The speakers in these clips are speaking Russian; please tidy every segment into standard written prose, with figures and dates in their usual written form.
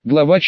Глава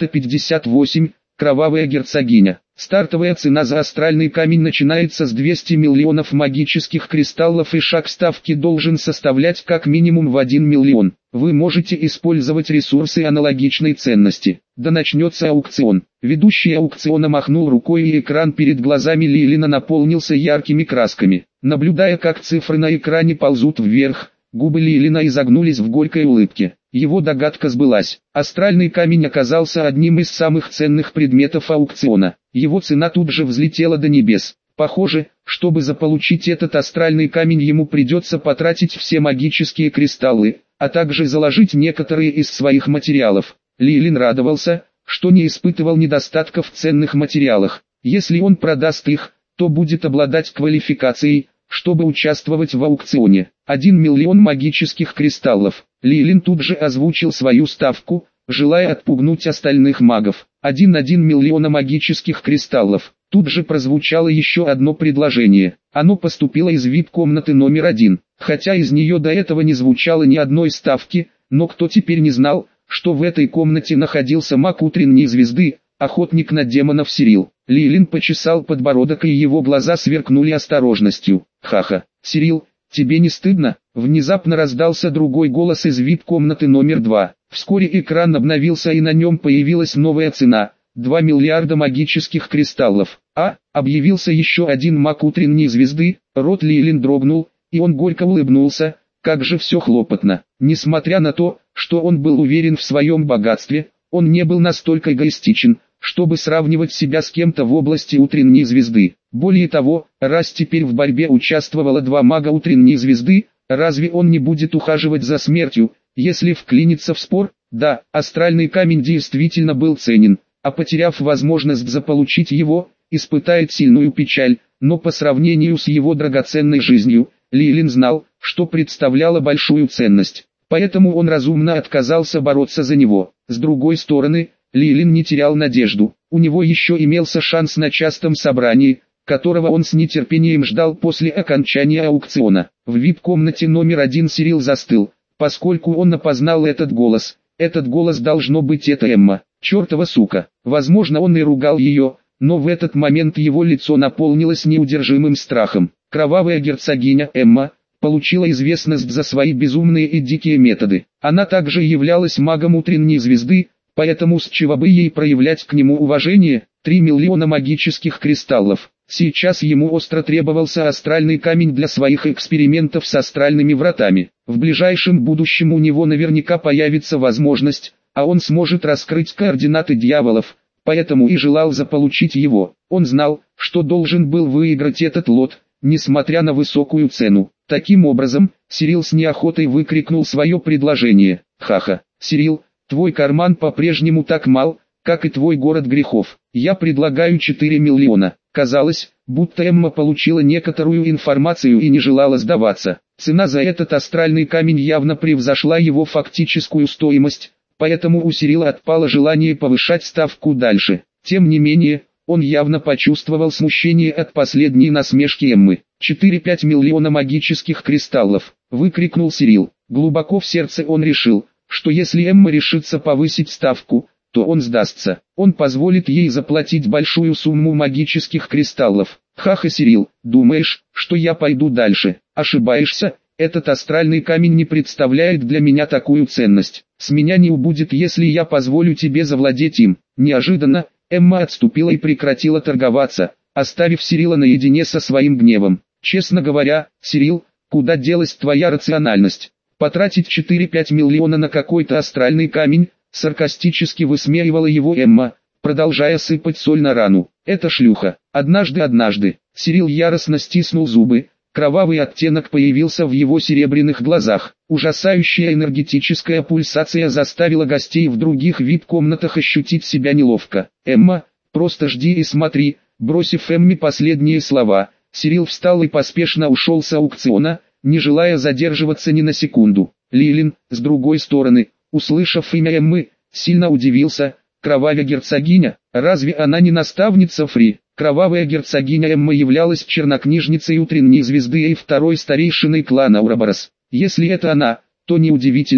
458. Кровавая герцогиня. Стартовая цена за астральный камень начинается с 200 миллионов магических кристаллов, и шаг ставки должен составлять как минимум в 1 миллион. Вы можете использовать ресурсы аналогичной ценности. Да начнется аукцион. Ведущий аукциона махнул рукой, и экран перед глазами Лилина наполнился яркими красками. Наблюдая, как цифры на экране ползут вверх, губы Лилина изогнулись в горькой улыбке. Его догадка сбылась. Астральный камень оказался одним из самых ценных предметов аукциона. Его цена тут же взлетела до небес. Похоже, чтобы заполучить этот астральный камень, ему придется потратить все магические кристаллы, а также заложить некоторые из своих материалов. Лилин радовался, что не испытывал недостатков в ценных материалах. Если он продаст их, то будет обладать квалификацией, чтобы участвовать в аукционе. 1 миллион магических кристаллов. Лилин тут же озвучил свою ставку, желая отпугнуть остальных магов. 1 миллиона магических кристаллов. Тут же прозвучало еще одно предложение. Оно поступило из VIP-комнаты номер 1. Хотя из нее до этого не звучало ни одной ставки, но кто теперь не знал, что в этой комнате находился маг утренней звезды, охотник на демонов Сирил. Лилин почесал подбородок, и его глаза сверкнули осторожностью. «Ха-ха, Сирил, тебе не стыдно?» Внезапно раздался другой голос из VIP-комнаты номер 2. Вскоре экран обновился, и на нем появилась новая цена – 2 миллиарда магических кристаллов. Объявился еще один маг утренней звезды. Рот Лилин дрогнул, и он горько улыбнулся. Как же все хлопотно. Несмотря на то, что он был уверен в своем богатстве, он не был настолько эгоистичен, чтобы сравнивать себя с кем-то в области утренней звезды. Более того, раз теперь в борьбе участвовало 2 мага утренней звезды, разве он не будет ухаживать за смертью, если вклиниться в спор? Да, астральный камень действительно был ценен, а потеряв возможность заполучить его, испытает сильную печаль, но по сравнению с его драгоценной жизнью, Лилин знал, что представляло большую ценность. Поэтому он разумно отказался бороться за него. С другой стороны, Лилин не терял надежду. У него еще имелся шанс на частом собрании, которого он с нетерпением ждал после окончания аукциона. В VIP-комнате номер 1 Сирил застыл, поскольку он опознал этот голос. Этот голос должно быть это Эмма. Чертова сука. Возможно, он и ругал ее, но в этот момент его лицо наполнилось неудержимым страхом. Кровавая герцогиня Эмма получила известность за свои безумные и дикие методы. Она также являлась магом утренней звезды, поэтому с чего бы ей проявлять к нему уважение? 3 миллиона магических кристаллов. Сейчас ему остро требовался астральный камень для своих экспериментов с астральными вратами. В ближайшем будущем у него наверняка появится возможность, а он сможет раскрыть координаты дьяволов, поэтому и желал заполучить его. Он знал, что должен был выиграть этот лот, несмотря на высокую цену. Таким образом, Сирил с неохотой выкрикнул свое предложение. «Ха-ха, Сирил, твой карман по-прежнему так мал, как и твой город грехов. Я предлагаю 4 миллиона». Казалось, будто Эмма получила некоторую информацию и не желала сдаваться. Цена за этот астральный камень явно превзошла его фактическую стоимость, поэтому у Сирила отпало желание повышать ставку дальше. Тем не менее, он явно почувствовал смущение от последней насмешки Эммы. 4-5 миллиона магических кристаллов, выкрикнул Сирил. Глубоко в сердце он решил, что если Эмма решится повысить ставку, то он сдастся. Он позволит ей заплатить большую сумму магических кристаллов. Ха-ха, Сирил, думаешь, что я пойду дальше? Ошибаешься, этот астральный камень не представляет для меня такую ценность. С меня не убудет, если я позволю тебе завладеть им. Неожиданно, Эмма отступила и прекратила торговаться, оставив Сирила наедине со своим гневом. Честно говоря, Сирил, куда делась твоя рациональность? Потратить 4-5 миллиона на какой-то астральный камень? Саркастически высмеивала его Эмма, продолжая сыпать соль на рану. Это шлюха. Однажды. Сирил яростно стиснул зубы. Кровавый оттенок появился в его серебряных глазах. Ужасающая энергетическая пульсация заставила гостей в других VIP-комнатах ощутить себя неловко. «Эмма, просто жди и смотри», бросив Эмме последние слова, Сирил встал и поспешно ушел с аукциона, не желая задерживаться ни на секунду. Лилин, с другой стороны, услышав имя Эммы, сильно удивился. Кровавая герцогиня, разве она не наставница Фри? Кровавая герцогиня Эмма являлась чернокнижницей утренней звезды и второй старейшиной клана Ураборос. Если это она, то неудивительно,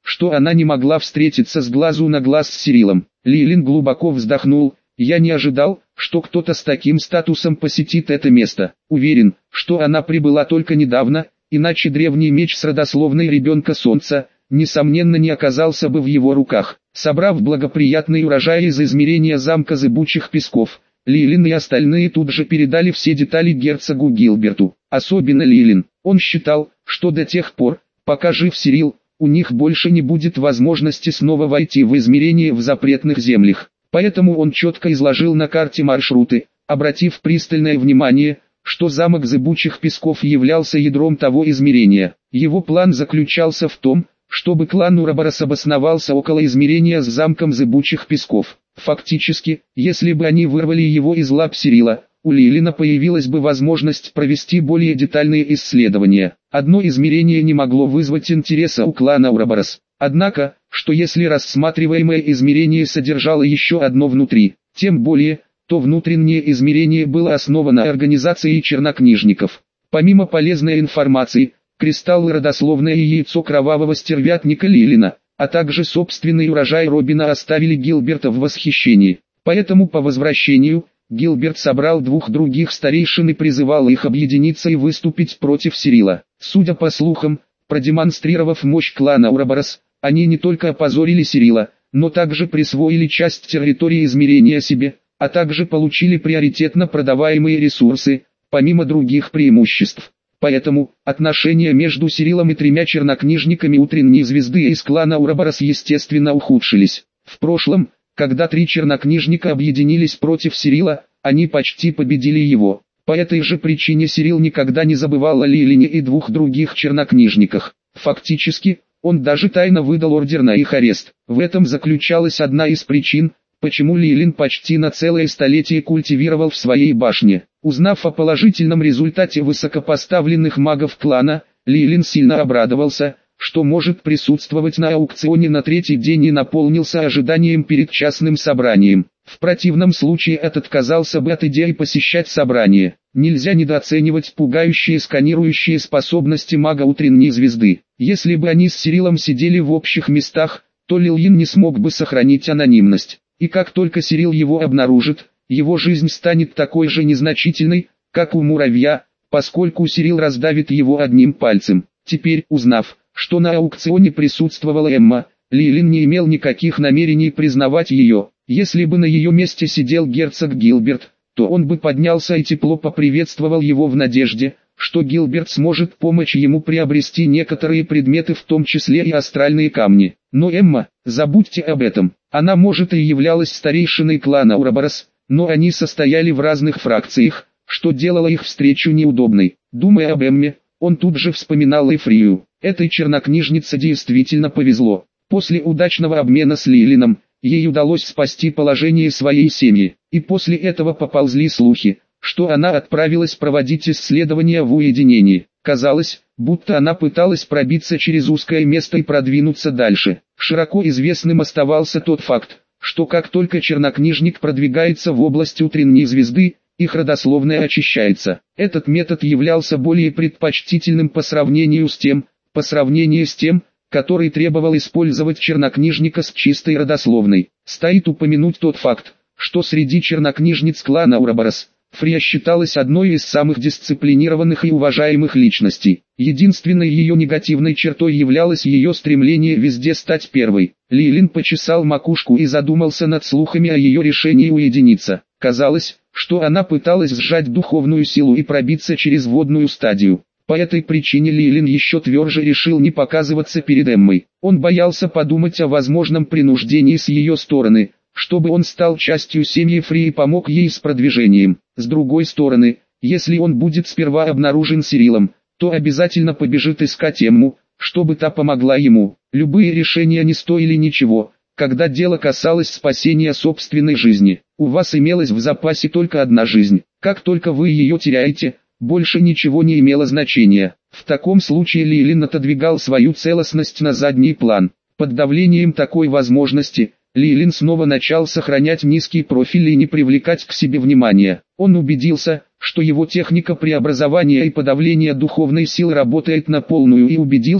что она не могла встретиться с глазу на глаз с Сирилом. Лилин глубоко вздохнул. «Я не ожидал, что кто-то с таким статусом посетит это место. Уверен, что она прибыла только недавно, иначе древний меч с родословной ребенка Солнца, несомненно, не оказался бы в его руках». Собрав благоприятный урожай из измерения замка Зыбучих Песков, Лилин и остальные тут же передали все детали герцогу Гилберту. Особенно Лилин. Он считал, что до тех пор, пока жив Сирил, у них больше не будет возможности снова войти в измерение в запретных землях. Поэтому он четко изложил на карте маршруты, обратив пристальное внимание, что замок Зыбучих Песков являлся ядром того измерения. Его план заключался в том, чтобы клан Ураборос обосновался около измерения с замком Зыбучих Песков. Фактически, если бы они вырвали его из лап Сирила, у Лилина появилась бы возможность провести более детальные исследования. Одно измерение не могло вызвать интереса у клана Ураборос. Однако, что если рассматриваемое измерение содержало еще одно внутри, тем более, то внутреннее измерение было основано организацией чернокнижников. Помимо полезной информации, кристаллы родословное яйцо кровавого стервятника Лилина, а также собственный урожай Робина оставили Гилберта в восхищении. Поэтому по возвращению, Гилберт собрал двух других старейшин и призывал их объединиться и выступить против Сирила. Судя по слухам, продемонстрировав мощь клана Ураборос, они не только опозорили Сирила, но также присвоили часть территории измерения себе, а также получили приоритетно продаваемые ресурсы, помимо других преимуществ. Поэтому, отношения между Сирилом и тремя чернокнижниками утренней звезды из клана Ураборос естественно ухудшились. В прошлом, когда три чернокнижника объединились против Сирила, они почти победили его. По этой же причине Сирил никогда не забывал о Лилине и двух других чернокнижниках. Фактически, он даже тайно выдал ордер на их арест. В этом заключалась одна из причин, почему Лилин почти на целое столетие культивировал в своей башне. Узнав о положительном результате высокопоставленных магов клана, Лилин сильно обрадовался, что может присутствовать на аукционе на третий день и наполнился ожиданием перед частным собранием. В противном случае этот отказался бы от идеи посещать собрание. Нельзя недооценивать пугающие сканирующие способности мага утренней звезды. Если бы они с Сирилом сидели в общих местах, то Лилин не смог бы сохранить анонимность. И как только Сирил его обнаружит, его жизнь станет такой же незначительной, как у муравья, поскольку Сирил раздавит его одним пальцем. Теперь, узнав, что на аукционе присутствовала Эмма, Лилин не имел никаких намерений признавать ее. Если бы на ее месте сидел герцог Гилберт, то он бы поднялся и тепло поприветствовал его в надежде, что Гилберт сможет помочь ему приобрести некоторые предметы, в том числе и астральные камни. Но Эмма, забудьте об этом, она может и являлась старейшиной клана Ураборос, но они состояли в разных фракциях, что делало их встречу неудобной. Думая об Эмме, он тут же вспоминал Эфрию. Этой чернокнижнице действительно повезло. После удачного обмена с Лилином, ей удалось спасти положение своей семьи, и после этого поползли слухи, что она отправилась проводить исследования в уединении. Казалось, будто она пыталась пробиться через узкое место и продвинуться дальше. Широко известным оставался тот факт, что как только чернокнижник продвигается в область утренней звезды, их родословная очищается. Этот метод являлся более предпочтительным по сравнению с тем, который требовал использовать чернокнижника с чистой родословной. Стоит упомянуть тот факт, что среди чернокнижниц клана Ураборос, Фрия считалась одной из самых дисциплинированных и уважаемых личностей. Единственной ее негативной чертой являлось ее стремление везде стать первой. Лилин почесал макушку и задумался над слухами о ее решении уединиться. Казалось, что она пыталась сжать духовную силу и пробиться через водную стадию. По этой причине Лилин еще тверже решил не показываться перед Эммой. Он боялся подумать о возможном принуждении с ее стороны, чтобы он стал частью семьи Фри и помог ей с продвижением. С другой стороны, если он будет сперва обнаружен Сирилом, то обязательно побежит искать Эмму, чтобы та помогла ему. Любые решения не стоили ничего, когда дело касалось спасения собственной жизни. У вас имелась в запасе только одна жизнь. Как только вы ее теряете, больше ничего не имело значения. В таком случае Лилин отодвигал свою целостность на задний план. Под давлением такой возможности, Лилин снова начал сохранять низкий профиль и не привлекать к себе внимания. Он убедился, что его техника преобразования и подавления духовной силы работает на полную, и убедился,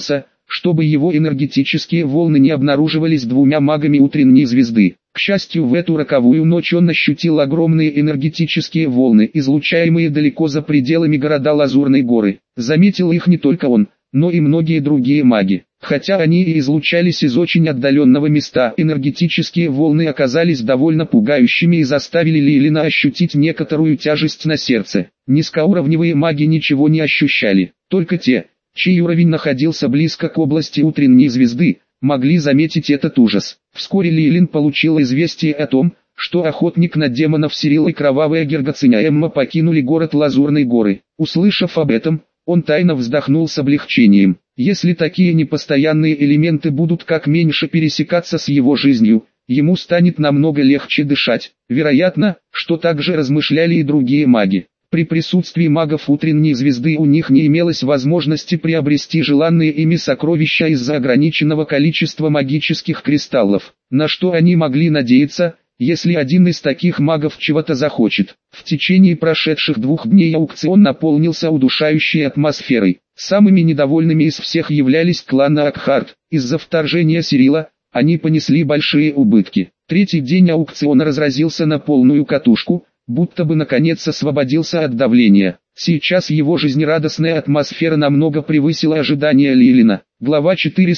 чтобы его энергетические волны не обнаруживались двумя магами утренней звезды. К счастью, в эту роковую ночь он ощутил огромные энергетические волны, излучаемые далеко за пределами города Лазурной горы. Заметил их не только он, но и многие другие маги. Хотя они и излучались из очень отдаленного места, энергетические волны оказались довольно пугающими и заставили Лейлина ощутить некоторую тяжесть на сердце. Низкоуровневые маги ничего не ощущали, только те, чей уровень находился близко к области утренней звезды, могли заметить этот ужас. Вскоре Лейлин получил известие о том, что охотник на демонов Сирил и кровавая Гергациня Эмма покинули город Лазурной горы. Услышав об этом, он тайно вздохнул с облегчением. Если такие непостоянные элементы будут как меньше пересекаться с его жизнью, ему станет намного легче дышать. Вероятно, что так же размышляли и другие маги. При присутствии магов утренней звезды у них не имелось возможности приобрести желанные ими сокровища из-за ограниченного количества магических кристаллов. На что они могли надеяться, если один из таких магов чего-то захочет? В течение прошедших 2 дней аукцион наполнился удушающей атмосферой. Самыми недовольными из всех являлись кланы Акхарт. Из-за вторжения Сирила, они понесли большие убытки. 3-й день аукциона разразился на полную катушку, будто бы наконец освободился от давления. Сейчас его жизнерадостная атмосфера намного превысила ожидания Лейлина. Глава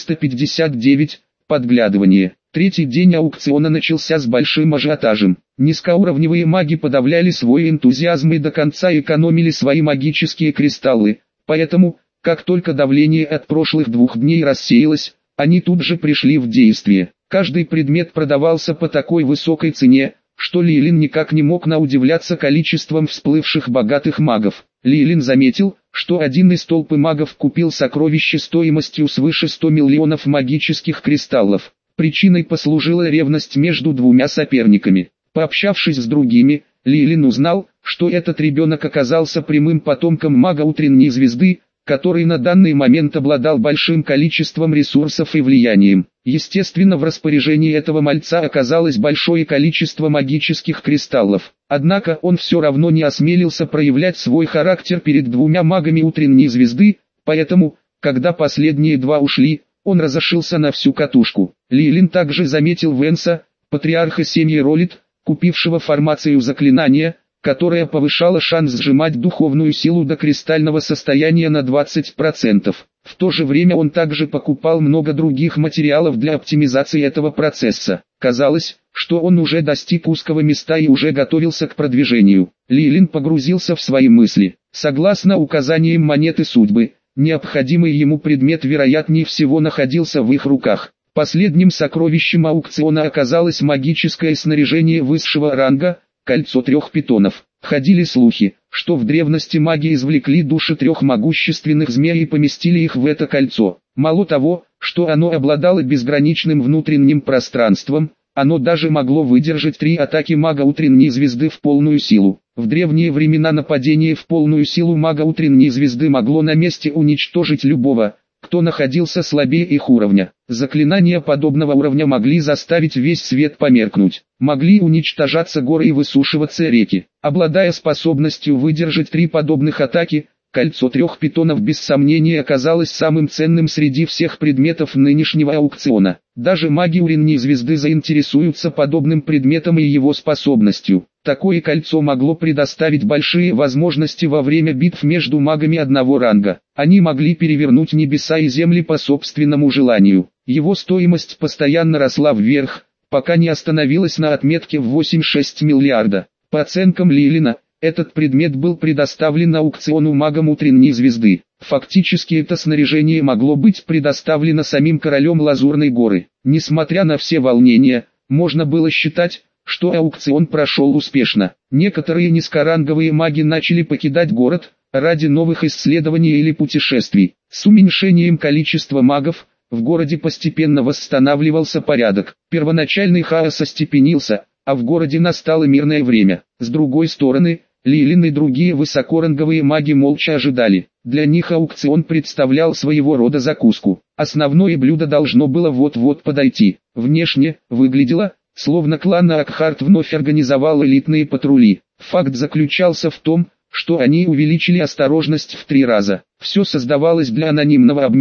459. Подглядывание. 3-й день аукциона начался с большим ажиотажем. Низкоуровневые маги подавляли свой энтузиазм и до конца экономили свои магические кристаллы. Поэтому, как только давление от прошлых 2 дней рассеялось, они тут же пришли в действие. Каждый предмет продавался по такой высокой цене, что Лейлин никак не мог наудивляться количеством всплывших богатых магов. Лейлин заметил, что один из толпы магов купил сокровище стоимостью свыше 100 миллионов магических кристаллов. Причиной послужила ревность между двумя соперниками. Пообщавшись с другими, Лейлин узнал, что этот ребенок оказался прямым потомком мага утренней звезды, который на данный момент обладал большим количеством ресурсов и влиянием. Естественно, в распоряжении этого мальца оказалось большое количество магических кристаллов. Однако он все равно не осмелился проявлять свой характер перед двумя магами утренней звезды, поэтому, когда последние 2 ушли, он разошелся на всю катушку. Лейлин также заметил Венса, патриарха семьи Ролит, купившего формацию заклинания, которая повышала шанс сжимать духовную силу до кристального состояния на 20%. В то же время он также покупал много других материалов для оптимизации этого процесса. Казалось, что он уже достиг узкого места и уже готовился к продвижению. Лейлин погрузился в свои мысли. Согласно указаниям монеты судьбы, необходимый ему предмет вероятнее всего находился в их руках. Последним сокровищем аукциона оказалось магическое снаряжение высшего ранга, кольцо 3 питонов. Ходили слухи, что в древности маги извлекли души 3 могущественных змей и поместили их в это кольцо. Мало того, что оно обладало безграничным внутренним пространством, оно даже могло выдержать 3 атаки мага утренней звезды в полную силу. В древние времена нападение в полную силу мага утренней звезды могло на месте уничтожить любого, кто находился слабее их уровня. Заклинания подобного уровня могли заставить весь свет померкнуть. Могли уничтожаться горы и высушиваться реки. Обладая способностью выдержать 3 подобных атаки, кольцо 3 питонов без сомнения оказалось самым ценным среди всех предметов нынешнего аукциона. Даже маги утренней звезды заинтересуются подобным предметом и его способностью. Такое кольцо могло предоставить большие возможности во время битв между магами одного ранга. Они могли перевернуть небеса и земли по собственному желанию. Его стоимость постоянно росла вверх, пока не остановилась на отметке в 8,6 миллиарда. По оценкам Лейлина, этот предмет был предоставлен аукциону магам утренней звезды. Фактически это снаряжение могло быть предоставлено самим королем Лазурной горы. Несмотря на все волнения, можно было считать, что аукцион прошел успешно. Некоторые низкоранговые маги начали покидать город ради новых исследований или путешествий. С уменьшением количества магов в городе постепенно восстанавливался порядок. Первоначальный хаос остепенился, а в городе настало мирное время. С другой стороны, Лейлин и другие высокоранговые маги молча ожидали. Для них аукцион представлял своего рода закуску. Основное блюдо должно было вот-вот подойти. Внешне выглядело, словно клан Акхарт вновь организовал элитные патрули. Факт заключался в том, что они увеличили осторожность в 3 раза. Все создавалось для анонимного обмена,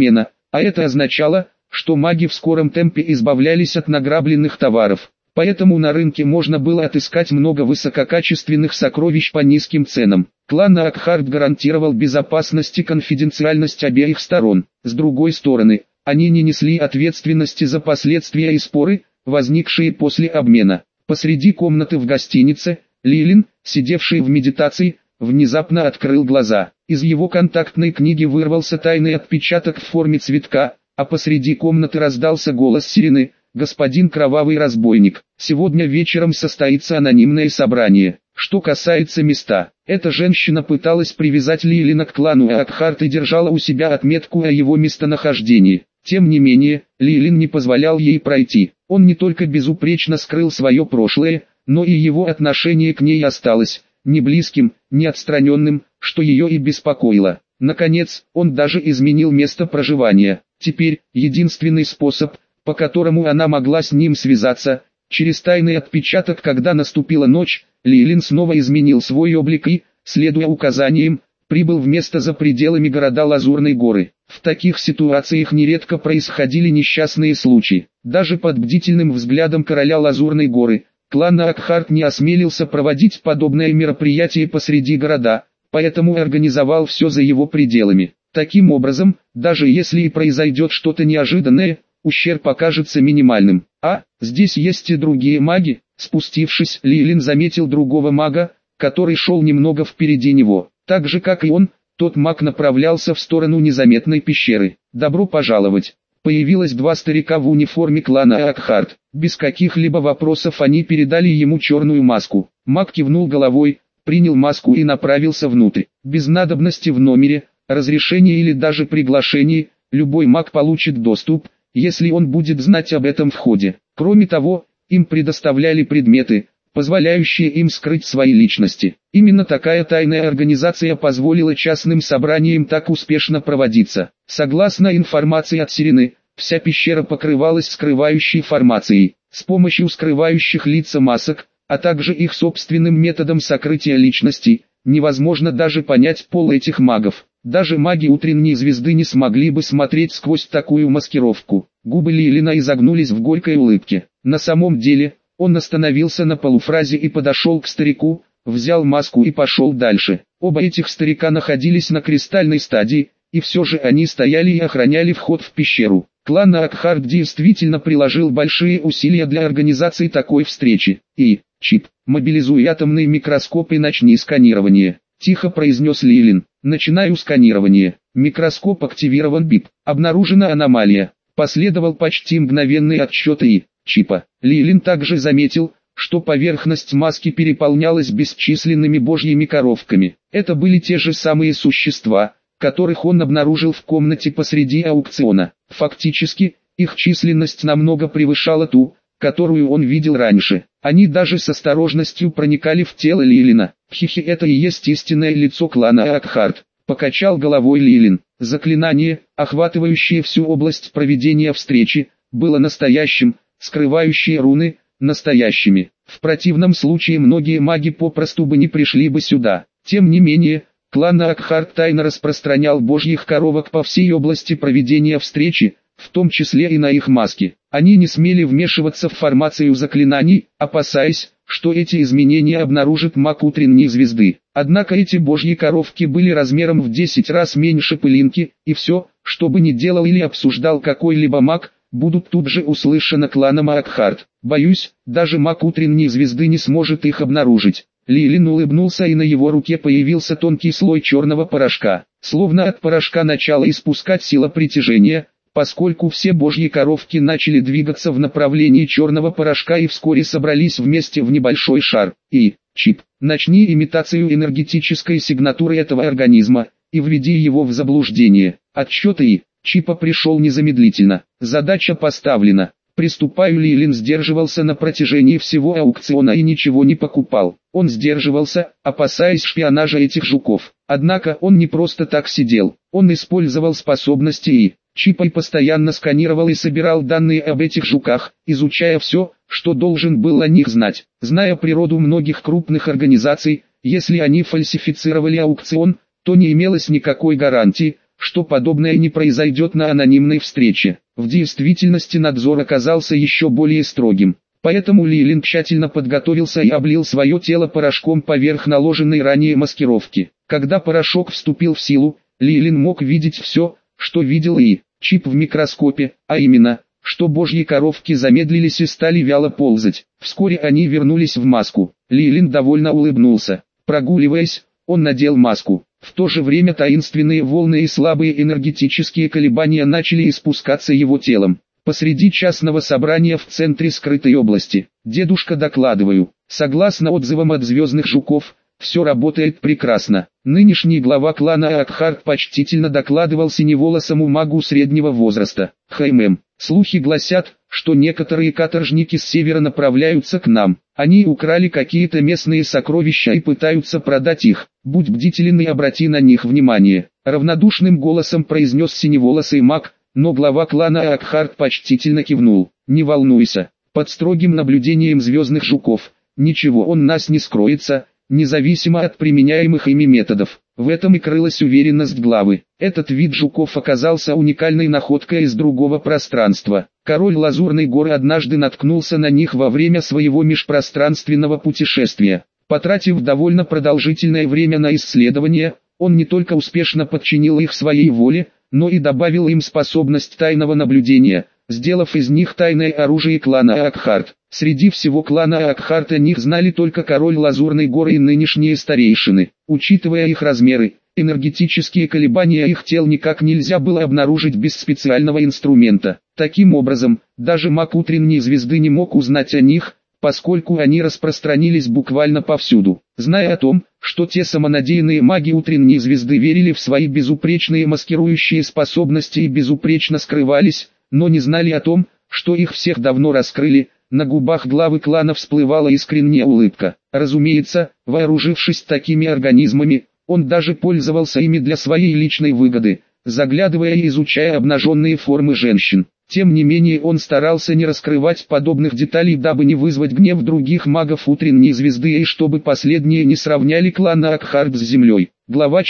а это означало, что маги в скором темпе избавлялись от награбленных товаров. Поэтому на рынке можно было отыскать много высококачественных сокровищ по низким ценам. Клан Акхарт гарантировал безопасность и конфиденциальность обеих сторон. С другой стороны, они не несли ответственности за последствия и споры, возникшие после обмена. Посреди комнаты в гостинице, Лилин, сидевший в медитации, внезапно открыл глаза. Из его контактной книги вырвался тайный отпечаток в форме цветка, а посреди комнаты раздался голос Сирены: «Господин Кровавый Разбойник, сегодня вечером состоится анонимное собрание. Что касается места, эта женщина пыталась привязать Лилина к клану Акхарт и держала у себя отметку о его местонахождении. Тем не менее, Лилин не позволял ей пройти. Он не только безупречно скрыл свое прошлое, но и его отношение к ней осталось не близким, не отстраненным, что ее и беспокоило. Наконец, он даже изменил место проживания. Теперь, единственный способ, по которому она могла с ним связаться, через тайный отпечаток. Когда наступила ночь, Лилин снова изменил свой облик и, следуя указаниям, прибыл в место за пределами города Лазурной горы. В таких ситуациях нередко происходили несчастные случаи. Даже под бдительным взглядом короля Лазурной горы, клан Акхарт не осмелился проводить подобное мероприятие посреди города, поэтому организовал все за его пределами. Таким образом, даже если и произойдет что-то неожиданное, ущерб окажется минимальным. А, здесь есть и другие маги. Спустившись, Лилин заметил другого мага, который шел немного впереди него. Так же как и он, тот маг направлялся в сторону незаметной пещеры. «Добро пожаловать!» Появилось два старика в униформе клана Акхарт. Без каких-либо вопросов они передали ему черную маску. Маг кивнул головой, принял маску и направился внутрь. Без надобности в номере, разрешения или даже приглашения, любой маг получит доступ, если он будет знать об этом входе. Кроме того, им предоставляли предметы, позволяющие им скрыть свои личности. Именно такая тайная организация позволила частным собраниям так успешно проводиться. Согласно информации от Сирены, вся пещера покрывалась скрывающей формацией. С помощью скрывающих лица масок, а также их собственным методом сокрытия личности, невозможно даже понять пол этих магов. Даже маги утренней звезды не смогли бы смотреть сквозь такую маскировку. Губы Лилина изогнулись в горькой улыбке. На самом деле, он остановился на полуфразе и подошел к старику, взял маску и пошел дальше. Оба этих старика находились на кристальной стадии, и все же они стояли и охраняли вход в пещеру. Клан Акхарт действительно приложил большие усилия для организации такой встречи. «Чип, мобилизуй атомный микроскоп и начни сканирование», — тихо произнес Лилин. «Начинаю сканирование. Микроскоп активирован. БИП. Обнаружена аномалия». Последовал почти мгновенный отсчет Чипа. Лилин также заметил, что поверхность маски переполнялась бесчисленными божьими коровками. Это были те же самые существа, которых он обнаружил в комнате посреди аукциона. Фактически, их численность намного превышала ту, которую он видел раньше. Они даже с осторожностью проникали в тело Лилина. «Хихи, это и есть истинное лицо клана Акхарт», — покачал головой Лилин. Заклинание, охватывающее всю область проведения встречи, было настоящим, скрывающие руны, настоящими. В противном случае многие маги попросту бы не пришли бы сюда. Тем не менее, клан Акхарт тайно распространял божьих коровок по всей области проведения встречи, в том числе и на их маски. Они не смели вмешиваться в формацию заклинаний, опасаясь, что эти изменения обнаружит маг утренней звезды. Однако эти божьи коровки были размером в 10 раз меньше пылинки, и все, что бы ни делал или обсуждал какой-либо маг, будут тут же услышаны кланом Акхарт. Боюсь, даже маг утренней звезды не сможет их обнаружить. Лилин улыбнулся, и на его руке появился тонкий слой черного порошка. Словно от порошка начала испускать сила притяжения, поскольку все божьи коровки начали двигаться в направлении черного порошка и вскоре собрались вместе в небольшой шар. Чип, начни имитацию энергетической сигнатуры этого организма, и введи его в заблуждение. Отсчет Чипа пришел незамедлительно. Задача поставлена. «Приступаю». Лилин сдерживался на протяжении всего аукциона и ничего не покупал. Он сдерживался, опасаясь шпионажа этих жуков. Однако он не просто так сидел. Он использовал способности Чипа и постоянно сканировал и собирал данные об этих жуках, изучая все, что должен был о них знать. Зная природу многих крупных организаций, если они фальсифицировали аукцион, то не имелось никакой гарантии, что подобное не произойдет на анонимной встрече. В действительности надзор оказался еще более строгим. Поэтому Лилин тщательно подготовился и облил свое тело порошком поверх наложенной ранее маскировки. Когда порошок вступил в силу, Лилин мог видеть все, что видел и Чип в микроскопе, а именно, что божьи коровки замедлились и стали вяло ползать. Вскоре они вернулись в маску. Лилин довольно улыбнулся. Прогуливаясь, он надел маску. В то же время таинственные волны и слабые энергетические колебания начали испускаться его телом. Посреди частного собрания в центре скрытой области. Дедушка, докладываю. Согласно отзывам от звездных жуков, все работает прекрасно. Нынешний глава клана Акхарт почтительно докладывал синеволосому магу среднего возраста. Слухи гласят, что некоторые каторжники с севера направляются к нам. Они украли какие-то местные сокровища и пытаются продать их. Будь бдителен и обрати на них внимание. Равнодушным голосом произнес синеволосый маг, но глава клана Акхарт почтительно кивнул. Не волнуйся, под строгим наблюдением звездных жуков, ничего он нас не скроется, независимо от применяемых ими методов. В этом и крылась уверенность главы. Этот вид жуков оказался уникальной находкой из другого пространства. Король Лазурной горы однажды наткнулся на них во время своего межпространственного путешествия. Потратив довольно продолжительное время на исследование, он не только успешно подчинил их своей воле, но и добавил им способность тайного наблюдения, сделав из них тайное оружие клана Акхарт. Среди всего клана Акхарт о них знали только король Лазурной горы и нынешние старейшины. Учитывая их размеры, энергетические колебания их тел никак нельзя было обнаружить без специального инструмента. Таким образом, даже маг утренней звезды не мог узнать о них, поскольку они распространились буквально повсюду. Зная о том, что те самонадеянные маги утренней звезды верили в свои безупречные маскирующие способности и безупречно скрывались, но не знали о том, что их всех давно раскрыли, на губах главы клана всплывала искренняя улыбка. Разумеется, вооружившись такими организмами, он даже пользовался ими для своей личной выгоды, заглядывая и изучая обнаженные формы женщин. Тем не менее он старался не раскрывать подобных деталей, дабы не вызвать гнев других магов утренней звезды и чтобы последние не сравняли клан Акхарт с землей. Глава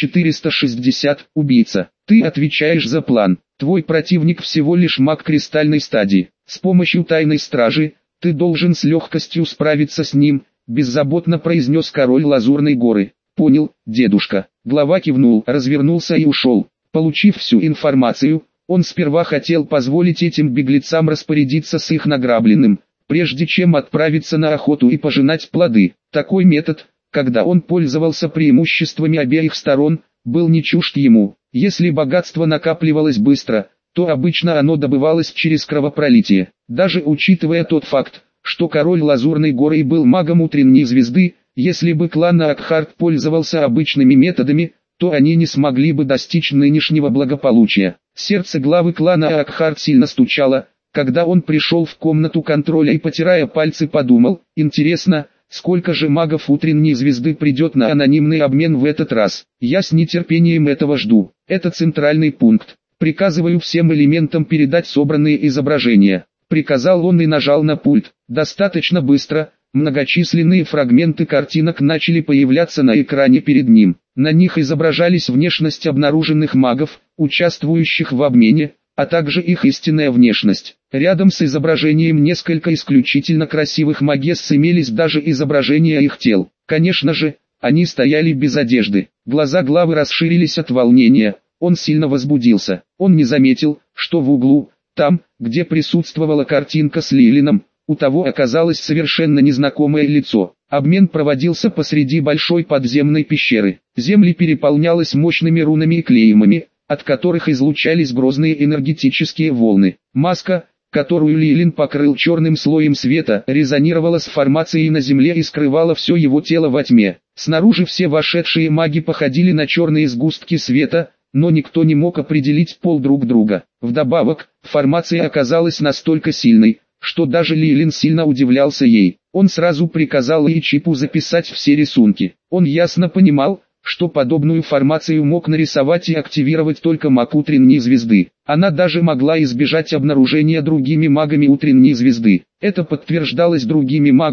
460. Убийца. Ты отвечаешь за план. Твой противник всего лишь маг кристальной стадии. С помощью тайной стражи, ты должен с легкостью справиться с ним, беззаботно произнес король Лазурной горы. Понял, дедушка. Глава кивнул, развернулся и ушел. Получив всю информацию, он сперва хотел позволить этим беглецам распорядиться с их награбленным, прежде чем отправиться на охоту и пожинать плоды. Такой метод, когда он пользовался преимуществами обеих сторон, был не чужд ему. Если богатство накапливалось быстро, то обычно оно добывалось через кровопролитие. Даже учитывая тот факт, что король Лазурной горы и был магом утренней звезды, если бы клан Акхарт пользовался обычными методами, то они не смогли бы достичь нынешнего благополучия. Сердце главы клана Акхарт сильно стучало, когда он пришел в комнату контроля и, потирая пальцы, подумал: интересно, сколько же магов утренней звезды придет на анонимный обмен в этот раз. Я с нетерпением этого жду. Это центральный пункт. Приказываю всем элементам передать собранные изображения. Приказал он и нажал на пульт. Достаточно быстро. Многочисленные фрагменты картинок начали появляться на экране перед ним. На них изображались внешность обнаруженных магов, участвующих в обмене, а также их истинная внешность. Рядом с изображением несколько исключительно красивых магесс имелись даже изображения их тел. Конечно же, они стояли без одежды. Глаза главы расширились от волнения. Он сильно возбудился. Он не заметил, что в углу, там, где присутствовала картинка с Лилином, у того оказалось совершенно незнакомое лицо. Обмен проводился посреди большой подземной пещеры. Земля переполнялась мощными рунами и клеймами, от которых излучались грозные энергетические волны. Маска, которую Лилин покрыл черным слоем света, резонировала с формацией на земле и скрывала все его тело во тьме. Снаружи все вошедшие маги походили на черные сгустки света, но никто не мог определить пол друг друга. Вдобавок, формация оказалась настолько сильной, что даже Лилин сильно удивлялся ей. Он сразу приказал Чипу записать все рисунки. Он ясно понимал, что подобную формацию мог нарисовать и активировать только маг утренней звезды. Она даже могла избежать обнаружения другими магами утренней звезды. Это подтверждалось другими магами,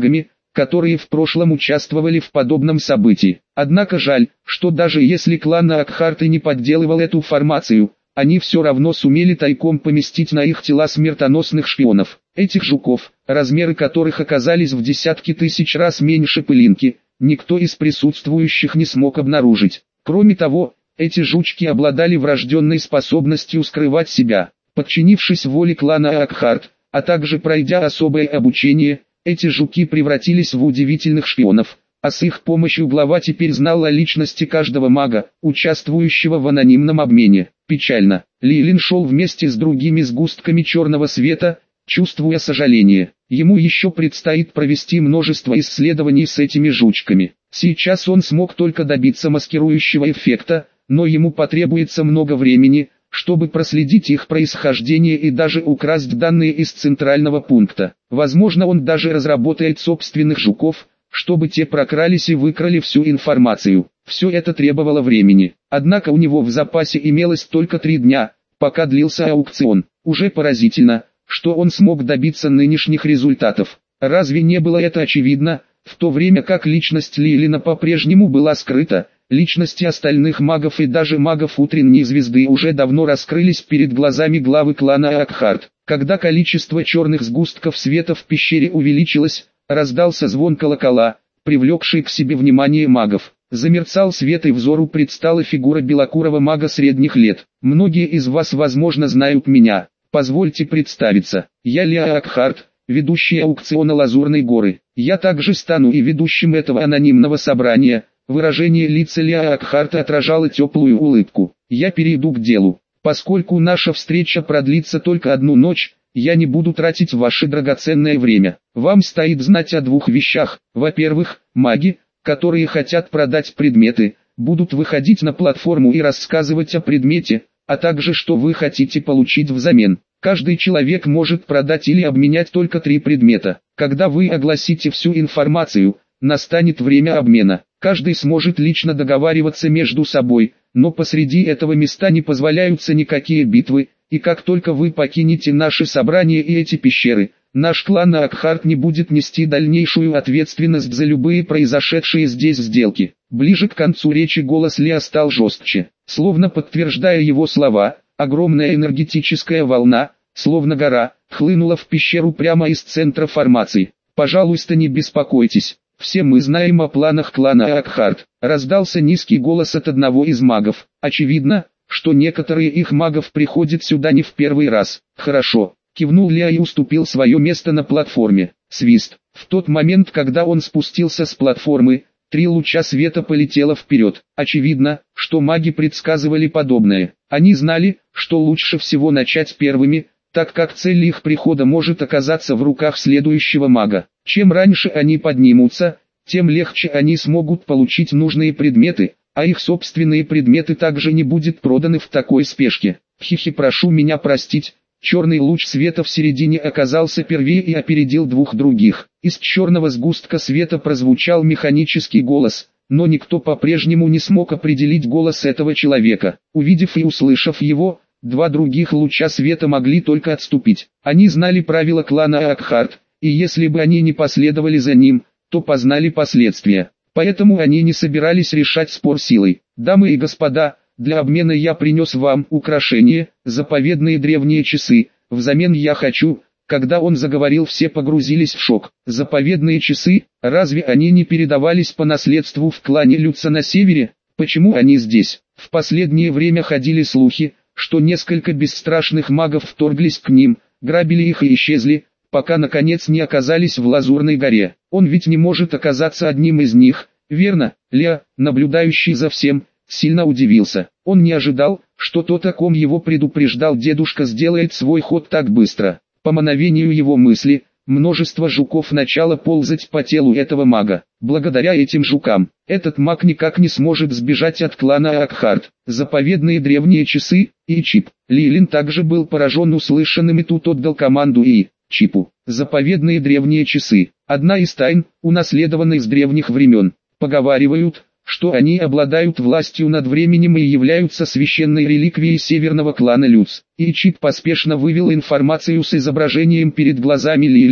которые в прошлом участвовали в подобном событии. Однако жаль, что даже если клан Акхарт и не подделывал эту формацию, они все равно сумели тайком поместить на их тела смертоносных шпионов. Этих жуков, размеры которых оказались в десятки тысяч раз меньше пылинки, никто из присутствующих не смог обнаружить. Кроме того, эти жучки обладали врожденной способностью скрывать себя. Подчинившись воле клана Акхарт, а также пройдя особое обучение, эти жуки превратились в удивительных шпионов, а с их помощью глава теперь знал о личности каждого мага, участвующего в анонимном обмене. Печально. Лилин шел вместе с другими сгустками черного света, чувствуя сожаление. Ему еще предстоит провести множество исследований с этими жучками. Сейчас он смог только добиться маскирующего эффекта, но ему потребуется много времени, чтобы проследить их происхождение и даже украсть данные из центрального пункта. Возможно, он даже разработает собственных жуков, чтобы те прокрались и выкрали всю информацию. Все это требовало времени. Однако у него в запасе имелось только 3 дня, пока длился аукцион. Уже поразительно, что он смог добиться нынешних результатов. Разве не было это очевидно? В то время как личность Лилина по-прежнему была скрыта, личности остальных магов и даже магов утренней звезды уже давно раскрылись перед глазами главы клана Акхарт. Когда количество черных сгустков света в пещере увеличилось, раздался звон колокола, привлекший к себе внимание магов. Замерцал свет и взору предстала фигура белокурого мага средних лет. Многие из вас, возможно, знают меня. Позвольте представиться. Я Леа Акхарт, ведущий аукциона Лазурной горы. Я также стану и ведущим этого анонимного собрания. Выражение лица Леа Акхарта отражало теплую улыбку. Я перейду к делу. Поскольку наша встреча продлится только 1 ночь, я не буду тратить ваше драгоценное время. Вам стоит знать о 2 вещах. Во-первых, маги, которые хотят продать предметы, будут выходить на платформу и рассказывать о предмете, а также что вы хотите получить взамен. Каждый человек может продать или обменять только 3 предмета. Когда вы огласите всю информацию, настанет время обмена. Каждый сможет лично договариваться между собой, но посреди этого места не позволяются никакие битвы, и как только вы покинете наше собрание и эти пещеры, наш клан Акхарт не будет нести дальнейшую ответственность за любые произошедшие здесь сделки. Ближе к концу речи голос Леа стал жестче. Словно подтверждая его слова, огромная энергетическая волна, словно гора, хлынула в пещеру прямо из центра формации. «Пожалуйста, не беспокойтесь. Все мы знаем о планах клана Акхарт», — раздался низкий голос от одного из магов. «Очевидно, что некоторые их магов приходят сюда не в первый раз». «Хорошо», — кивнул Леа и уступил свое место на платформе. Свист. В тот момент, когда он спустился с платформы, 3 луча света полетело вперед. Очевидно, что маги предсказывали подобное. Они знали, что лучше всего начать первыми, так как цель их прихода может оказаться в руках следующего мага. Чем раньше они поднимутся, тем легче они смогут получить нужные предметы, а их собственные предметы также не будут проданы в такой спешке. Хихи, прошу меня простить. Черный луч света в середине оказался первее и опередил 2 других. Из черного сгустка света прозвучал механический голос, но никто по-прежнему не смог определить голос этого человека. Увидев и услышав его, 2 других луча света могли только отступить. Они знали правила клана Акхарт, и если бы они не последовали за ним, то познали последствия. Поэтому они не собирались решать спор силой. «Дамы и господа, для обмена я принес вам украшения, заповедные древние часы. Взамен я хочу...» Когда он заговорил, все погрузились в шок. Заповедные часы, разве они не передавались по наследству в клане Люца на севере? Почему они здесь? В последнее время ходили слухи, что несколько бесстрашных магов вторглись к ним, грабили их и исчезли, пока наконец не оказались в Лазурной горе. Он ведь не может оказаться одним из них, верно? Леа, наблюдающий за всем, сильно удивился. Он не ожидал, что тот, о ком его предупреждал дедушка, сделает свой ход так быстро. По мановению его мысли, множество жуков начало ползать по телу этого мага. Благодаря этим жукам, этот маг никак не сможет сбежать от клана Акхарт. Заповедные древние часы и чип. Лилин также был поражен услышанным и тут отдал команду и чипу. Заповедные древние часы. Одна из тайн, унаследованной с древних времен. Поговаривают, что они обладают властью над временем и являются священной реликвией северного клана Люц. И чип поспешно вывел информацию с изображением перед глазами Лилина.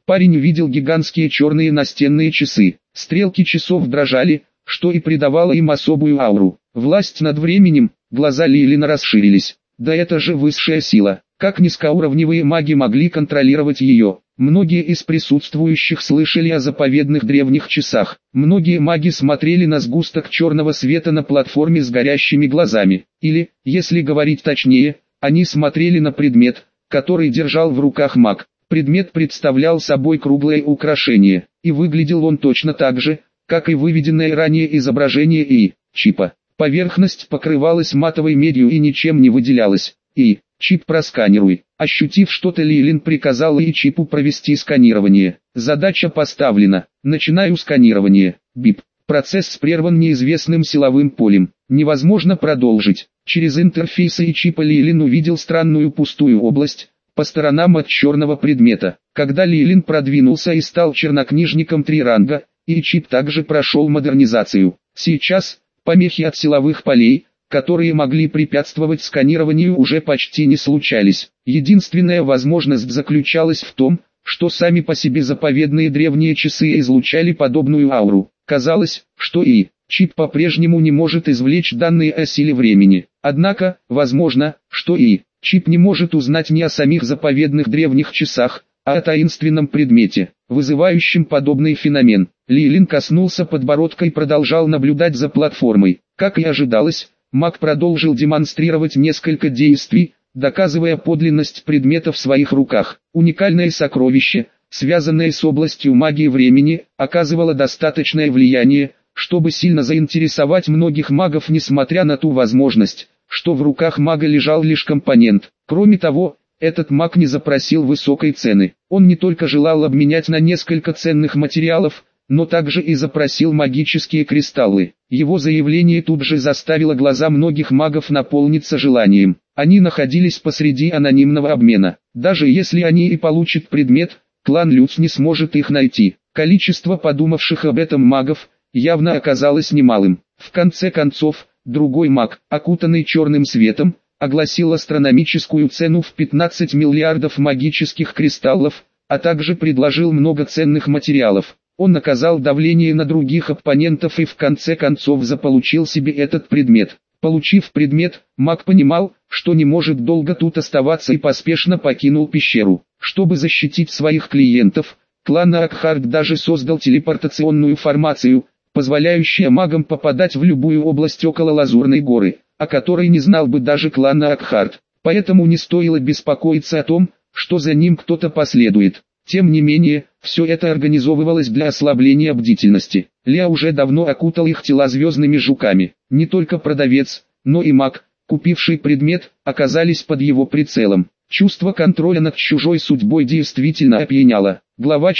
Парень увидел гигантские черные настенные часы. Стрелки часов дрожали, что и придавало им особую ауру. Власть над временем, глаза Лилина расширились. Да это же высшая сила. Как низкоуровневые маги могли контролировать ее? Многие из присутствующих слышали о заповедных древних часах. Многие маги смотрели на сгусток черного света на платформе с горящими глазами. Или, если говорить точнее, они смотрели на предмет, который держал в руках маг. Предмет представлял собой круглое украшение, и выглядел он точно так же, как и выведенное ранее изображение чипа. Поверхность покрывалась матовой медью и ничем не выделялась. Чип просканируй. Ощутив что-то, Лилин приказал чипу провести сканирование. Задача поставлена. Начинаю сканирование. Бип. Процесс прерван неизвестным силовым полем. Невозможно продолжить. Через интерфейс чипа Лилин увидел странную пустую область по сторонам от черного предмета. Когда Лилин продвинулся и стал чернокнижником 3 ранга, чип также прошел модернизацию. Сейчас помехи от силовых полей, которые могли препятствовать сканированию, уже почти не случались. Единственная возможность заключалась в том, что сами по себе заповедные древние часы излучали подобную ауру. Казалось, что чип по-прежнему не может извлечь данные о силе времени. Однако, возможно, что чип не может узнать не о самих заповедных древних часах, а о таинственном предмете, вызывающем подобный феномен. Лилин коснулся подбородка и продолжал наблюдать за платформой. Как и ожидалось, маг продолжил демонстрировать несколько действий, доказывая подлинность предмета в своих руках. Уникальное сокровище, связанное с областью магии времени, оказывало достаточное влияние, чтобы сильно заинтересовать многих магов, несмотря на ту возможность, что в руках мага лежал лишь компонент. Кроме того, этот маг не запросил высокой цены. Он не только желал обменять на несколько ценных материалов, но также и запросил магические кристаллы. Его заявление тут же заставило глаза многих магов наполниться желанием. Они находились посреди анонимного обмена. Даже если они и получат предмет, клан Люц не сможет их найти. Количество подумавших об этом магов явно оказалось немалым. В конце концов, другой маг, окутанный черным светом, огласил астрономическую цену в 15 миллиардов магических кристаллов, а также предложил много ценных материалов. Он оказал давление на других оппонентов и в конце концов заполучил себе этот предмет. Получив предмет, маг понимал, что не может долго тут оставаться и поспешно покинул пещеру. Чтобы защитить своих клиентов, клан Акхард даже создал телепортационную формацию, позволяющую магам попадать в любую область около Лазурной горы, о которой не знал бы даже клан Акхард. Поэтому не стоило беспокоиться о том, что за ним кто-то последует. Тем не менее, все это организовывалось для ослабления бдительности. Лео уже давно окутал их тела звездными жуками. Не только продавец, но и маг, купивший предмет, оказались под его прицелом. Чувство контроля над чужой судьбой действительно опьяняло. Глава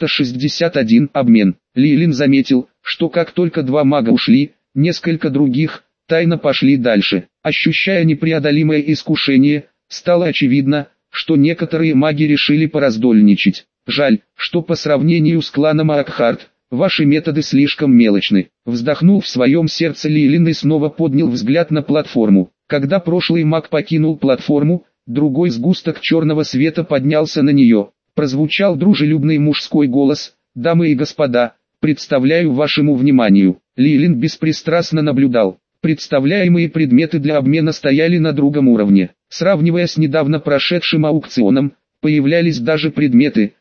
461. Обмен. Лилин заметил, что как только 2 мага ушли, несколько других тайно пошли дальше. Ощущая непреодолимое искушение, стало очевидно, что некоторые маги решили пораздольничать. Жаль, что по сравнению с кланом Акхард, ваши методы слишком мелочны. Вздохнул в своем сердце Лилин и снова поднял взгляд на платформу. Когда прошлый маг покинул платформу, другой сгусток черного света поднялся на нее. Прозвучал дружелюбный мужской голос: «Дамы и господа, представляю вашему вниманию». Лилин беспристрастно наблюдал. Представляемые предметы для обмена стояли на другом уровне. Сравнивая с недавно прошедшим аукционом, появлялись даже предметы,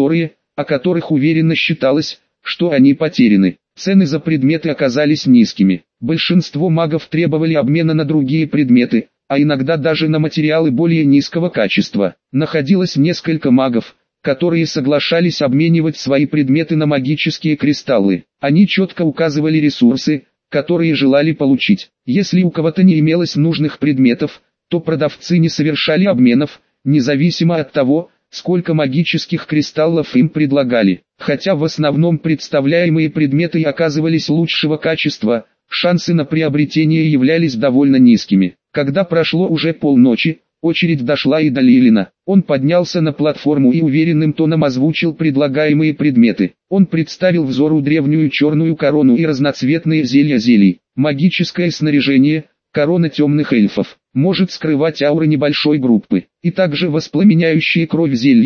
о которых уверенно считалось, что они потеряны. Цены за предметы оказались низкими. Большинство магов требовали обмена на другие предметы, а иногда даже на материалы более низкого качества. Находилось несколько магов, которые соглашались обменивать свои предметы на магические кристаллы. Они четко указывали ресурсы, которые желали получить. Если у кого-то не имелось нужных предметов, то продавцы не совершали обменов, независимо от того, сколько магических кристаллов им предлагали. Хотя в основном представляемые предметы и оказывались лучшего качества, шансы на приобретение являлись довольно низкими. Когда прошло уже полночи, очередь дошла и до Лилина. Он поднялся на платформу и уверенным тоном озвучил предлагаемые предметы. Он представил взору древнюю черную корону и разноцветные зелья зелий. Магическое снаряжение, корона темных эльфов, может скрывать ауры небольшой группы, и также воспламеняющие кровь зелье,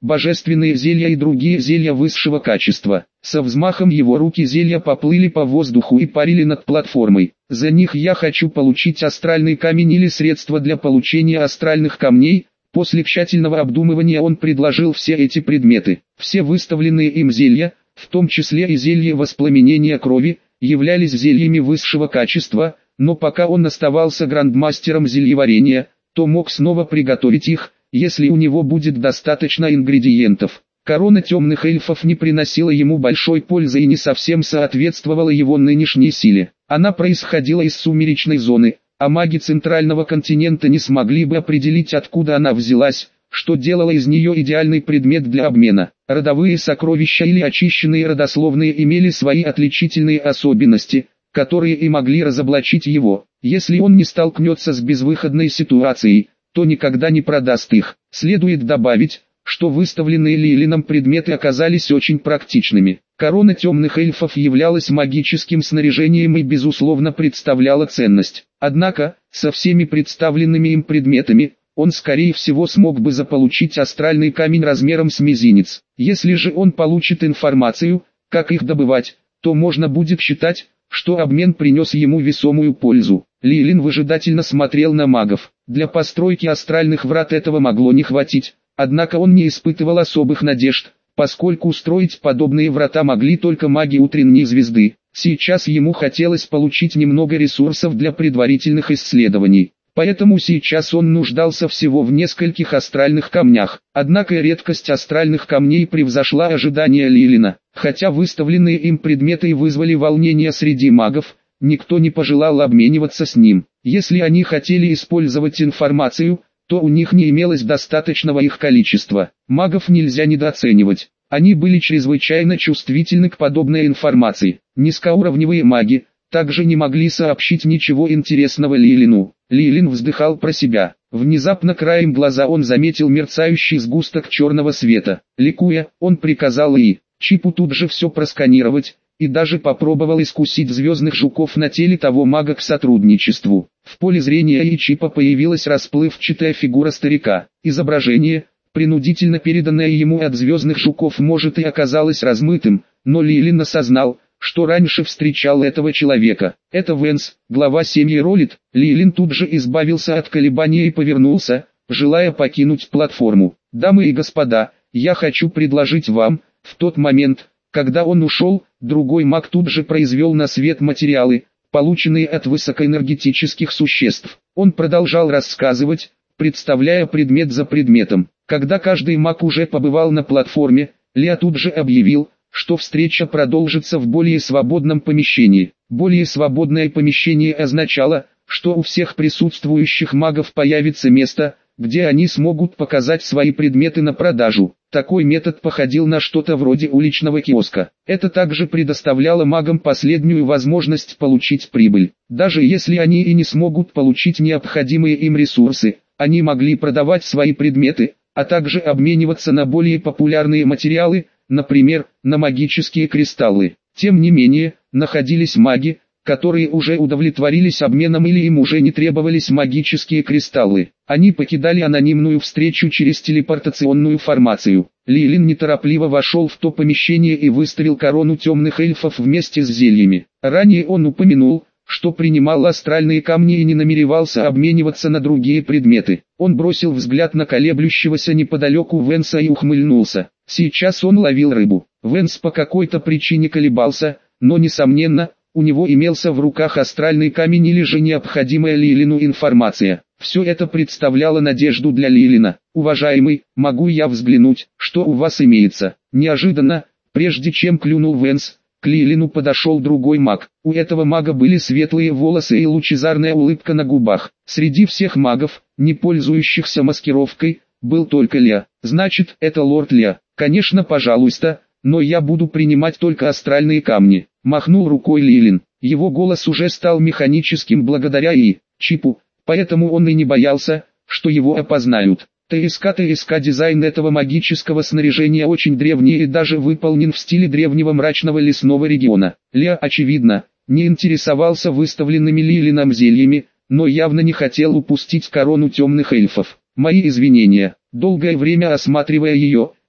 божественные зелья и другие зелья высшего качества. Со взмахом его руки зелья поплыли по воздуху и парили над платформой. За них я хочу получить астральный камень или средства для получения астральных камней. После тщательного обдумывания он предложил все эти предметы. Все выставленные им зелья, в том числе и зелье воспламенения крови, являлись зельями высшего качества, но пока он оставался грандмастером зельеварения, то мог снова приготовить их, если у него будет достаточно ингредиентов. Корона темных эльфов не приносила ему большой пользы и не совсем соответствовала его нынешней силе. Она происходила из сумеречной зоны, а маги центрального континента не смогли бы определить, откуда она взялась, что делало из нее идеальный предмет для обмена. Родовые сокровища или очищенные родословные имели свои отличительные особенности, которые и могли разоблачить его. Если он не столкнется с безвыходной ситуацией, то никогда не продаст их. Следует добавить, что выставленные Лилином предметы оказались очень практичными. Корона темных эльфов являлась магическим снаряжением и безусловно представляла ценность. Однако, со всеми представленными им предметами, он скорее всего смог бы заполучить астральный камень размером с мизинец. Если же он получит информацию, как их добывать, то можно будет считать, что обмен принес ему весомую пользу. Лилин выжидательно смотрел на магов. Для постройки астральных врат этого могло не хватить, однако он не испытывал особых надежд, поскольку устроить подобные врата могли только маги утренней звезды. Сейчас ему хотелось получить немного ресурсов для предварительных исследований. Поэтому сейчас он нуждался всего в нескольких астральных камнях. Однако редкость астральных камней превзошла ожидания Лилина. Хотя выставленные им предметы вызвали волнение среди магов, никто не пожелал обмениваться с ним. Если они хотели использовать информацию, то у них не имелось достаточного их количества. Магов нельзя недооценивать. Они были чрезвычайно чувствительны к подобной информации. Низкоуровневые маги также не могли сообщить ничего интересного Лилину. Лилин вздыхал про себя. Внезапно краем глаза он заметил мерцающий сгусток черного света. Ликуя, он приказал Чипу тут же все просканировать, и даже попробовал искусить звездных жуков на теле того мага к сотрудничеству. В поле зрения Чипа появилась расплывчатая фигура старика. Изображение, принудительно переданное ему от звездных жуков, может и оказалось размытым, но Лилин осознал, что раньше встречал этого человека. Это Венс, глава семьи Ролит. Лилин тут же избавился от колебания и повернулся, желая покинуть платформу. «Дамы и господа, я хочу предложить вам». В тот момент, когда он ушел, другой маг тут же произвел на свет материалы, полученные от высокоэнергетических существ. Он продолжал рассказывать, представляя предмет за предметом. Когда каждый маг уже побывал на платформе, Леа тут же объявил, что встреча продолжится в более свободном помещении. Более свободное помещение означало, что у всех присутствующих магов появится место, где они смогут показать свои предметы на продажу. Такой метод походил на что-то вроде уличного киоска. Это также предоставляло магам последнюю возможность получить прибыль. Даже если они и не смогут получить необходимые им ресурсы, они могли продавать свои предметы, а также обмениваться на более популярные материалы, например, на магические кристаллы. Тем не менее, находились маги, которые уже удовлетворились обменом или им уже не требовались магические кристаллы. Они покидали анонимную встречу через телепортационную формацию. Лилин неторопливо вошел в то помещение и выставил корону темных эльфов вместе с зельями. Ранее он упомянул, что принимал астральные камни и не намеревался обмениваться на другие предметы. Он бросил взгляд на колеблющегося неподалеку Венса и ухмыльнулся. Сейчас он ловил рыбу. Венс по какой-то причине колебался, но несомненно, у него имелся в руках астральный камень или же необходимая Лилину информация. Все это представляло надежду для Лилина. «Уважаемый, могу я взглянуть, что у вас имеется?» Неожиданно, прежде чем клюнул Венс, к Лилину подошел другой маг. У этого мага были светлые волосы и лучезарная улыбка на губах. Среди всех магов, не пользующихся маскировкой, был только Леа. «Значит, это лорд Леа. Конечно, пожалуйста, но я буду принимать только астральные камни», — махнул рукой Лилин. Его голос уже стал механическим благодаря Чипу, поэтому он и не боялся, что его опознают. ТСК дизайн этого магического снаряжения очень древний и даже выполнен в стиле древнего мрачного лесного региона. Леа, очевидно, не интересовался выставленными Лилином зельями, но явно не хотел упустить корону темных эльфов. «Мои извинения». Долгое время осматривая ее,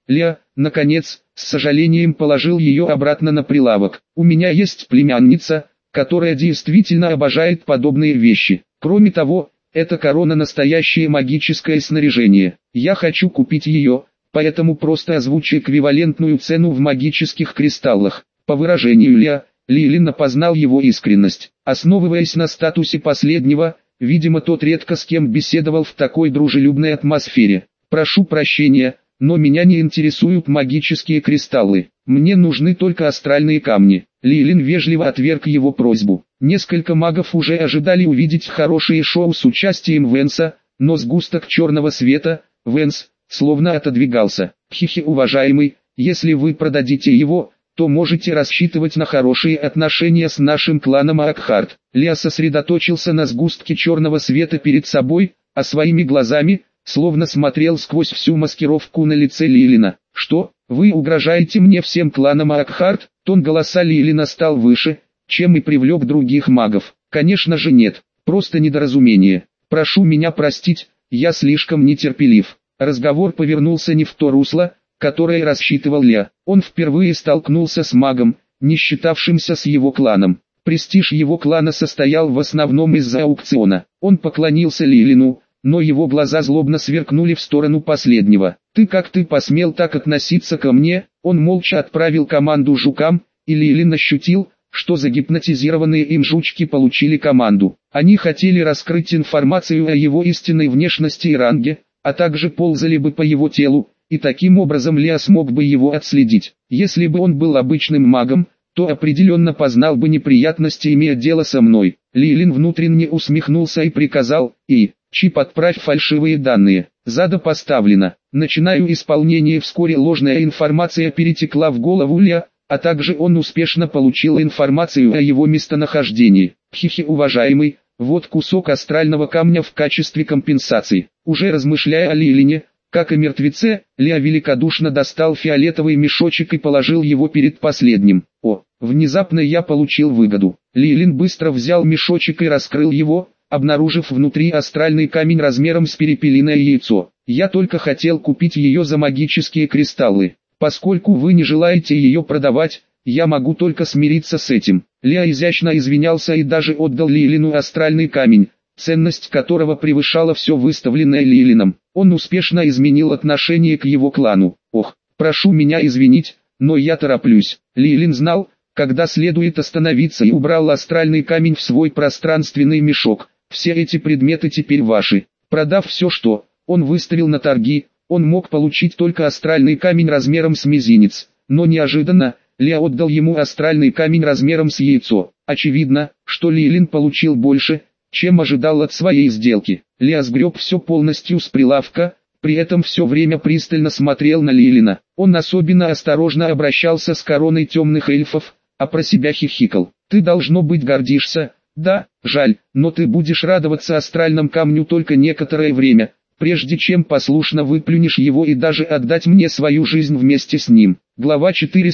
Ля, наконец, с сожалением положил ее обратно на прилавок. У меня есть племянница, которая действительно обожает подобные вещи. Кроме того, эта корона настоящее магическое снаряжение. Я хочу купить ее, поэтому просто озвучи эквивалентную цену в магических кристаллах. По выражению Ля, Лилин опознал его искренность. Основываясь на статусе последнего, видимо тот редко с кем беседовал в такой дружелюбной атмосфере. «Прошу прощения, но меня не интересуют магические кристаллы. Мне нужны только астральные камни». Лилин вежливо отверг его просьбу. Несколько магов уже ожидали увидеть хорошее шоу с участием Венса, но сгусток черного света, Венс, словно отодвигался. «Хихи, уважаемый, если вы продадите его, то можете рассчитывать на хорошие отношения с нашим кланом Акхарт». Ля сосредоточился на сгустке черного света перед собой, а своими глазами, словно смотрел сквозь всю маскировку на лице Лилина. «Что, вы угрожаете мне всем кланам Акхарт?» Тон голоса Лилина стал выше, чем и привлек других магов. «Конечно же нет, просто недоразумение. Прошу меня простить, я слишком нетерпелив». Разговор повернулся не в то русло, которое рассчитывал Ля. Он впервые столкнулся с магом, не считавшимся с его кланом. Престиж его клана состоял в основном из-за аукциона. Он поклонился Лилину, но его глаза злобно сверкнули в сторону последнего. «Ты посмел так относиться ко мне?» Он молча отправил команду жукам, и Лилин ощутил, что загипнотизированные им жучки получили команду. Они хотели раскрыть информацию о его истинной внешности и ранге, а также ползали бы по его телу, и таким образом Ля смог бы его отследить. Если бы он был обычным магом, то определенно познал бы неприятности, имея дело со мной. Лилин внутренне усмехнулся и приказал: «Чип, отправь фальшивые данные». Зада поставлена. Начинаю исполнение. Вскоре ложная информация перетекла в голову Ля, а также он успешно получил информацию о его местонахождении. «Хихи, уважаемый, вот кусок астрального камня в качестве компенсации». Уже размышляя о Лилине, как и мертвеце, Ля великодушно достал фиолетовый мешочек и положил его перед последним. «О, внезапно я получил выгоду». Лилин быстро взял мешочек и раскрыл его, обнаружив внутри астральный камень размером с перепелиное яйцо. «Я только хотел купить ее за магические кристаллы. Поскольку вы не желаете ее продавать, я могу только смириться с этим». Ля изящно извинялся и даже отдал Лилину астральный камень, ценность которого превышала все выставленное Лилином. Он успешно изменил отношение к его клану. «Ох, прошу меня извинить, но я тороплюсь». Лилин знал, когда следует остановиться, и убрал астральный камень в свой пространственный мешок. «Все эти предметы теперь ваши». Продав все, что он выставил на торги, он мог получить только астральный камень размером с мизинец. Но неожиданно, Ля отдал ему астральный камень размером с яйцо. Очевидно, что Лилин получил больше, чем ожидал от своей сделки. Ля сгреб все полностью с прилавка, при этом все время пристально смотрел на Лилина. Он особенно осторожно обращался с короной темных эльфов, а про себя хихикал. «Ты, должно быть, гордишься». «Да, жаль, но ты будешь радоваться астральному камню только некоторое время, прежде чем послушно выплюнешь его и даже отдать мне свою жизнь вместе с ним». Глава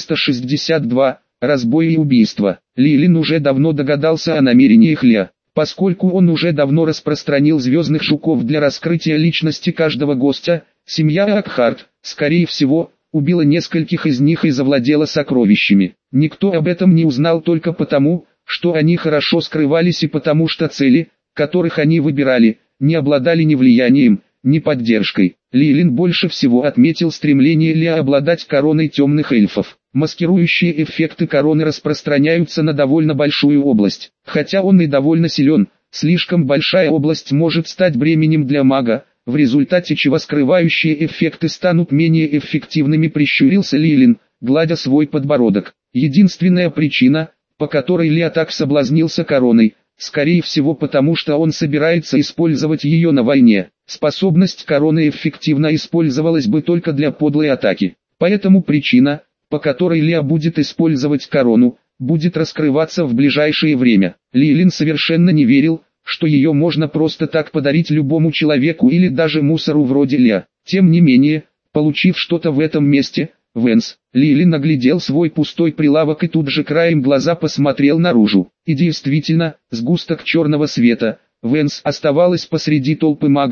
462. Разбой и убийство. Лилин уже давно догадался о намерениях Ля. Поскольку он уже давно распространил звездных жуков для раскрытия личности каждого гостя, семья Акхарт, скорее всего, убила нескольких из них и завладела сокровищами. Никто об этом не узнал только потому, что они хорошо скрывались, и потому что цели, которых они выбирали, не обладали ни влиянием, ни поддержкой. Лилин больше всего отметил стремление Ля обладать короной темных эльфов. Маскирующие эффекты короны распространяются на довольно большую область. Хотя он и довольно силен, слишком большая область может стать бременем для мага, в результате чего скрывающие эффекты станут менее эффективными, прищурился Лилин, гладя свой подбородок. Единственная причина, по которой Ля так соблазнился короной, скорее всего потому, что он собирается использовать ее на войне. Способность короны эффективно использовалась бы только для подлой атаки. Поэтому причина, по которой Ля будет использовать корону, будет раскрываться в ближайшее время. Лилин совершенно не верил, что ее можно просто так подарить любому человеку или даже мусору вроде Ля. Тем не менее, получив что-то в этом месте, Венс, Лилин оглядел свой пустой прилавок и тут же краем глаза посмотрел наружу. И действительно, сгусток черного света, Венс, оставалась посреди толпы магов,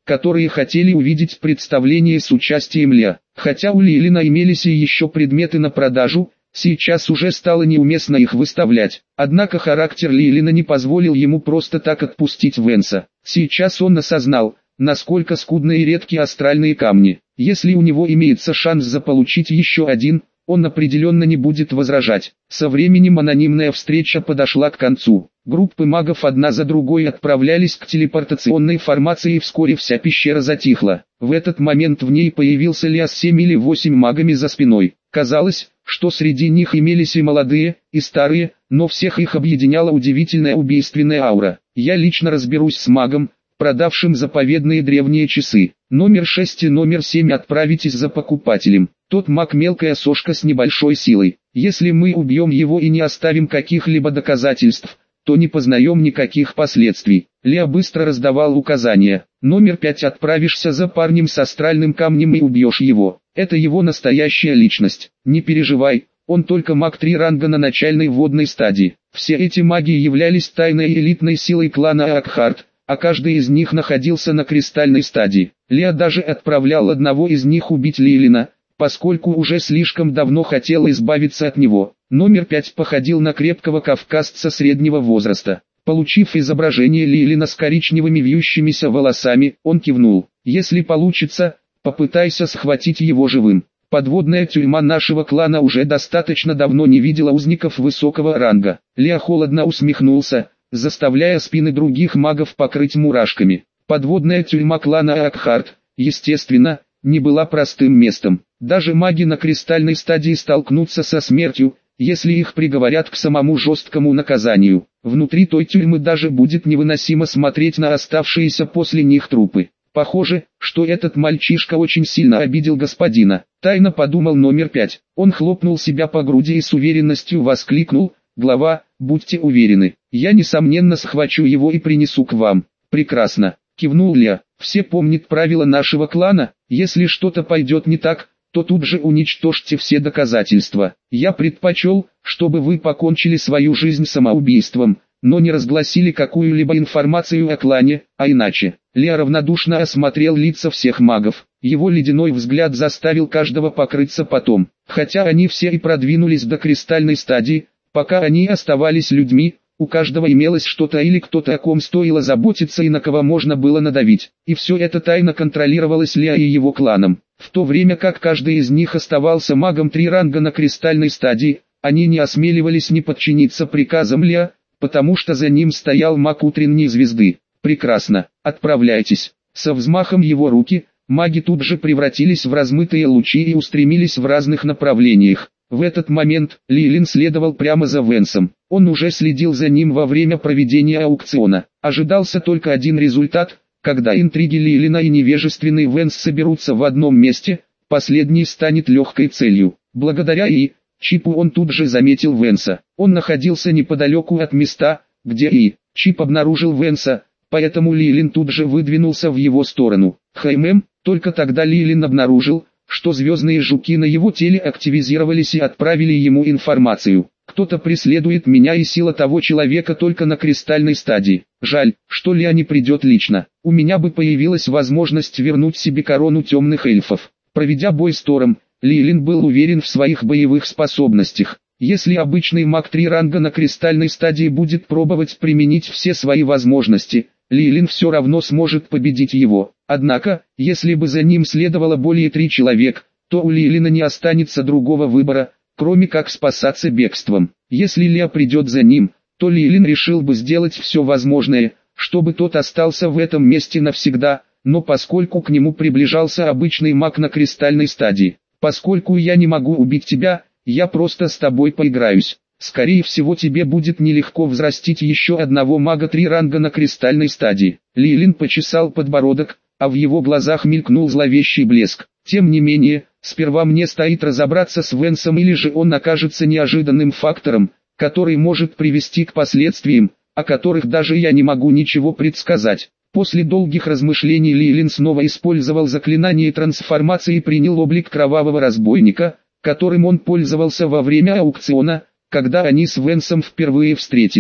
которые хотели увидеть представление с участием Ля. Хотя у Лилина имелись и еще предметы на продажу, сейчас уже стало неуместно их выставлять. Однако характер Лилина не позволил ему просто так отпустить Венса. Сейчас он осознал, насколько скудны и редки астральные камни. Если у него имеется шанс заполучить еще один, он определенно не будет возражать. Со временем анонимная встреча подошла к концу. Группы магов одна за другой отправлялись к телепортационной формации, и вскоре вся пещера затихла. В этот момент в ней появился Ля с 7 или 8 магами за спиной. Казалось, что среди них имелись и молодые, и старые, но всех их объединяла удивительная убийственная аура. Я лично разберусь с магом, продавшим заповедные древние часы. Номер 6 и номер 7 отправитесь за покупателем. Тот маг мелкая сошка с небольшой силой. Если мы убьем его и не оставим каких-либо доказательств, то не познаем никаких последствий. Ля быстро раздавал указания. Номер 5 отправишься за парнем с астральным камнем и убьешь его. Это его настоящая личность. Не переживай, он только маг 3 ранга на начальной вводной стадии. Все эти маги являлись тайной элитной силой клана Акхарт, а каждый из них находился на кристальной стадии. Ля даже отправлял одного из них убить Лилина, поскольку уже слишком давно хотел избавиться от него. Номер 5 походил на крепкого кавказца среднего возраста. Получив изображение Лилина с коричневыми вьющимися волосами, он кивнул. «Если получится, попытайся схватить его живым. Подводная тюрьма нашего клана уже достаточно давно не видела узников высокого ранга». Ля холодно усмехнулся, заставляя спины других магов покрыть мурашками. Подводная тюрьма клана Акхарт, естественно, не была простым местом. Даже маги на кристальной стадии столкнутся со смертью, если их приговорят к самому жесткому наказанию. Внутри той тюрьмы даже будет невыносимо смотреть на оставшиеся после них трупы. Похоже, что этот мальчишка очень сильно обидел господина. Тайно подумал номер 5. Он хлопнул себя по груди и с уверенностью воскликнул: «Глава, будьте уверены, я несомненно схвачу его и принесу к вам». «Прекрасно», кивнул Ля. «Все помнят правила нашего клана, если что-то пойдет не так, то тут же уничтожьте все доказательства. Я предпочел, чтобы вы покончили свою жизнь самоубийством, но не разгласили какую-либо информацию о клане, а иначе». Ля равнодушно осмотрел лица всех магов. Его ледяной взгляд заставил каждого покрыться потом. Хотя они все и продвинулись до кристальной стадии, пока они оставались людьми, у каждого имелось что-то или кто-то, о ком стоило заботиться и на кого можно было надавить. И все это тайно контролировалось Ля и его кланом. В то время как каждый из них оставался магом 3 ранга на кристальной стадии, они не осмеливались не подчиниться приказам Ля, потому что за ним стоял маг утренней звезды. «Прекрасно, отправляйтесь». Со взмахом его руки, маги тут же превратились в размытые лучи и устремились в разных направлениях. В этот момент Лилин следовал прямо за Венсом. Он уже следил за ним во время проведения аукциона. Ожидался только один результат: когда интриги Лилина и невежественный Венс соберутся в одном месте, последний станет легкой целью. Благодаря Чипу он тут же заметил Венса. Он находился неподалеку от места, где Чип обнаружил Венса, поэтому Лилин тут же выдвинулся в его сторону. Только тогда Лилин обнаружил, что звездные жуки на его теле активизировались и отправили ему информацию. «Кто-то преследует меня, и сила того человека только на кристальной стадии. Жаль, что Ля не придет лично. У меня бы появилась возможность вернуть себе корону темных эльфов». Проведя бой с Тором, Лилин был уверен в своих боевых способностях. Если обычный маг 3 ранга на кристальной стадии будет пробовать применить все свои возможности, Лилин все равно сможет победить его. Однако, если бы за ним следовало более 3 человек, то у Лилина не останется другого выбора, кроме как спасаться бегством. Если Ля придет за ним, то Лилин решил бы сделать все возможное, чтобы тот остался в этом месте навсегда, но поскольку к нему приближался обычный маг на кристальной стадии, «Поскольку я не могу убить тебя, я просто с тобой поиграюсь. Скорее всего, тебе будет нелегко взрастить еще одного мага 3 ранга на кристальной стадии». Лилин почесал подбородок, а в его глазах мелькнул зловещий блеск. «Тем не менее, сперва мне стоит разобраться с Венсом, или же он окажется неожиданным фактором, который может привести к последствиям, о которых даже я не могу ничего предсказать». После долгих размышлений Лилин снова использовал заклинание трансформации и принял облик кровавого разбойника, которым он пользовался во время аукциона, когда они с Венсом впервые встретились.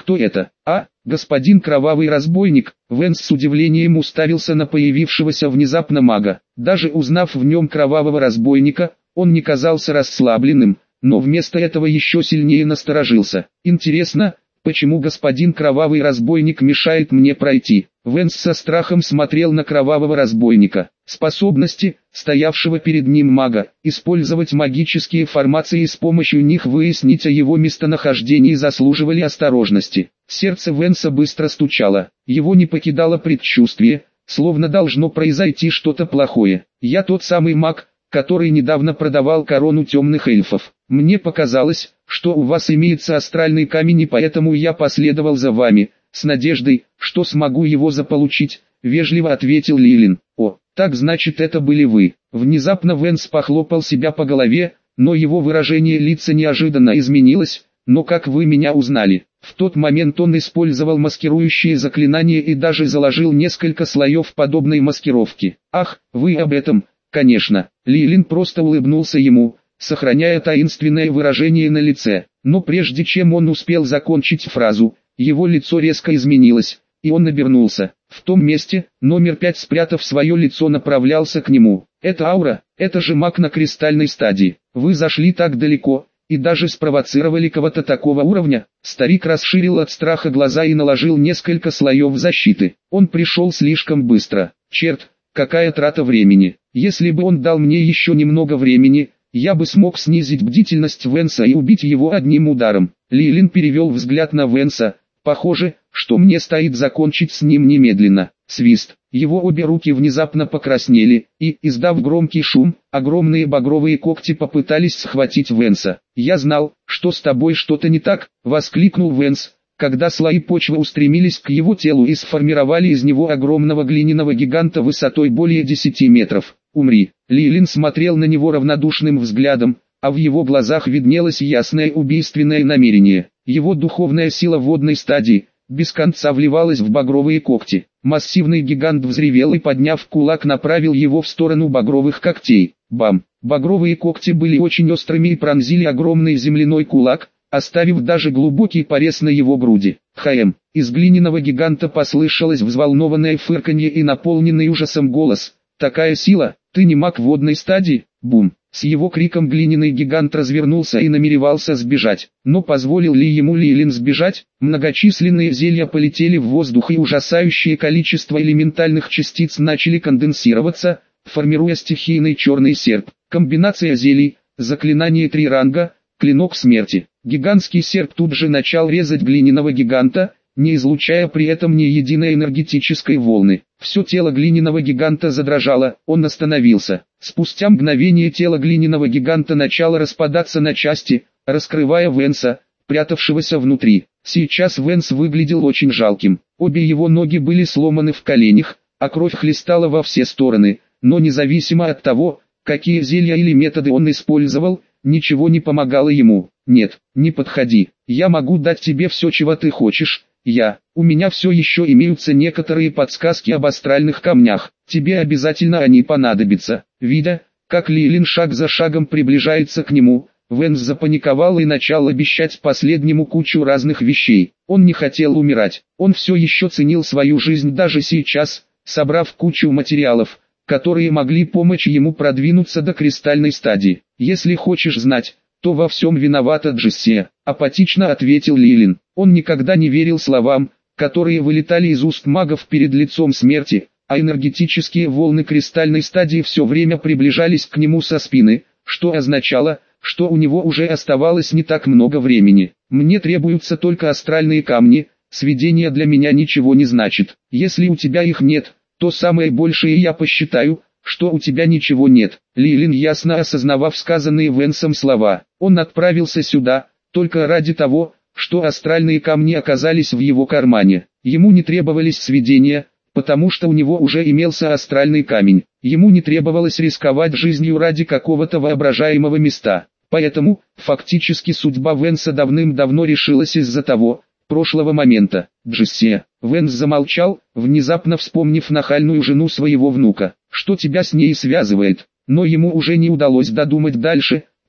Кто это? А, господин кровавый разбойник. Венс с удивлением уставился на появившегося внезапно мага. Даже узнав в нем кровавого разбойника, он не казался расслабленным, но вместо этого еще сильнее насторожился. Интересно, почему господин кровавый разбойник мешает мне пройти? Венс со страхом смотрел на кровавого разбойника. Способности, стоявшего перед ним мага, использовать магические формации и с помощью них выяснить о его местонахождении заслуживали осторожности. Сердце Венса быстро стучало, его не покидало предчувствие, словно должно произойти что-то плохое. «Я тот самый маг, который недавно продавал корону темных эльфов. Мне показалось, что у вас имеется астральный камень, и поэтому я последовал за вами, с надеждой, что смогу его заполучить», — вежливо ответил Лилин. «О, так значит это были вы». Внезапно Венс похлопал себя по голове, но его выражение лица неожиданно изменилось. «Но как вы меня узнали?» В тот момент он использовал маскирующие заклинания и даже заложил несколько слоев подобной маскировки. «Ах, вы об этом?» «Конечно». Лилин просто улыбнулся ему, сохраняя таинственное выражение на лице. Но прежде чем он успел закончить фразу, его лицо резко изменилось, и он обернулся. В том месте, номер 5, спрятав свое лицо, направлялся к нему. «Это аура, это же маг на кристальной стадии. Вы зашли так далеко, и даже спровоцировали кого-то такого уровня». Старик расширил от страха глаза и наложил несколько слоев защиты. Он пришел слишком быстро. Черт, какая трата времени. Если бы он дал мне еще немного времени, я бы смог снизить бдительность Венса и убить его одним ударом. Лилин перевел взгляд на Венса. «Похоже, что мне стоит закончить с ним немедленно». Свист. Его обе руки внезапно покраснели, и, издав громкий шум, огромные багровые когти попытались схватить Венса. «Я знал, что с тобой что-то не так», — воскликнул Венс, когда слои почвы устремились к его телу и сформировали из него огромного глиняного гиганта высотой более 10 метров. «Умри». Лилин смотрел на него равнодушным взглядом, а в его глазах виднелось ясное убийственное намерение. Его духовная сила водной стадии без конца вливалась в багровые когти. Массивный гигант взревел и, подняв кулак, направил его в сторону багровых когтей. Бам! Багровые когти были очень острыми и пронзили огромный земляной кулак, оставив даже глубокий порез на его груди. «Хаэм!» Из глиняного гиганта послышалось взволнованное фырканье и наполненный ужасом голос. «Такая сила! Ты не маг водной стадии?» Бум! С его криком глиняный гигант развернулся и намеревался сбежать. Но позволил ли ему Лилин сбежать? Многочисленные зелья полетели в воздух, и ужасающее количество элементальных частиц начали конденсироваться, формируя стихийный черный серп. Комбинация зелий, заклинание 3 ранга, клинок смерти. Гигантский серп тут же начал резать глиняного гиганта, не излучая при этом ни единой энергетической волны. Все тело глиняного гиганта задрожало, он остановился. Спустя мгновение тело глиняного гиганта начало распадаться на части, раскрывая Венса, прятавшегося внутри. Сейчас Венс выглядел очень жалким. Обе его ноги были сломаны в коленях, а кровь хлестала во все стороны, но независимо от того, какие зелья или методы он использовал, ничего не помогало ему. «Нет, не подходи, я могу дать тебе все, чего ты хочешь». У меня все еще имеются некоторые подсказки об астральных камнях, тебе обязательно они понадобятся». Видя, как Лилин шаг за шагом приближается к нему, Венс запаниковал и начал обещать последнему кучу разных вещей. Он не хотел умирать, он все еще ценил свою жизнь даже сейчас, собрав кучу материалов, которые могли помочь ему продвинуться до кристальной стадии. «Если хочешь знать, то во всем виновата Джессия», — апатично ответил Лилин. Он никогда не верил словам, которые вылетали из уст магов перед лицом смерти, а энергетические волны кристальной стадии все время приближались к нему со спины, что означало, что у него уже оставалось не так много времени. «Мне требуются только астральные камни, сведения для меня ничего не значит. Если у тебя их нет, то самое большее я посчитаю, что у тебя ничего нет». Лилин, ясно осознавав сказанные Венсом слова, он отправился сюда, только ради того, что астральные камни оказались в его кармане. Ему не требовались сведения, потому что у него уже имелся астральный камень. Ему не требовалось рисковать жизнью ради какого-то воображаемого места. Поэтому, фактически судьба Венса давным-давно решилась из-за того, прошлого момента. «Джессия». Венс замолчал, внезапно вспомнив нахальную жену своего внука. «Что тебя с ней связывает?» Но ему уже не удалось додумать дальше,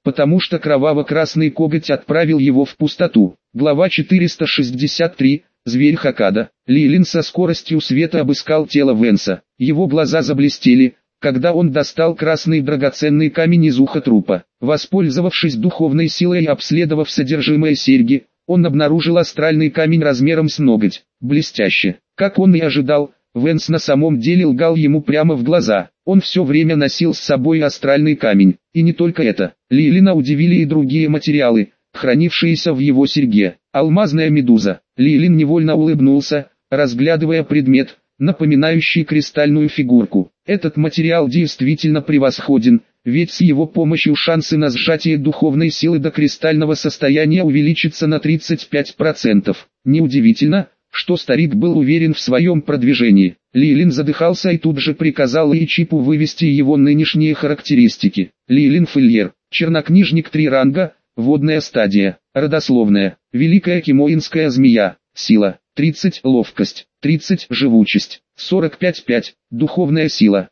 потому что кроваво-красный коготь отправил его в пустоту. Глава 463. Зверь Хоккадо. Лилин со скоростью света обыскал тело Венса. Его глаза заблестели, когда он достал красный драгоценный камень из уха трупа. Воспользовавшись духовной силой и обследовав содержимое серьги, он обнаружил астральный камень размером с ноготь. Блестяще. Как он и ожидал, Венс на самом деле лгал ему прямо в глаза. Он все время носил с собой астральный камень. И не только это. Лилина удивили и другие материалы, хранившиеся в его серьге. Алмазная медуза. Лилин невольно улыбнулся, разглядывая предмет, напоминающий кристальную фигурку. Этот материал действительно превосходен, ведь с его помощью шансы на сжатие духовной силы до кристального состояния увеличатся на 35%. Неудивительно, что старик был уверен в своем продвижении. Лилин задыхался и тут же приказал Ичипу вывести его нынешние характеристики. Лилин Фильер, чернокнижник 3 ранга, водная стадия, родословная, великая кимоинская змея, сила, 30, ловкость, 30, живучесть, 45-5, духовная сила,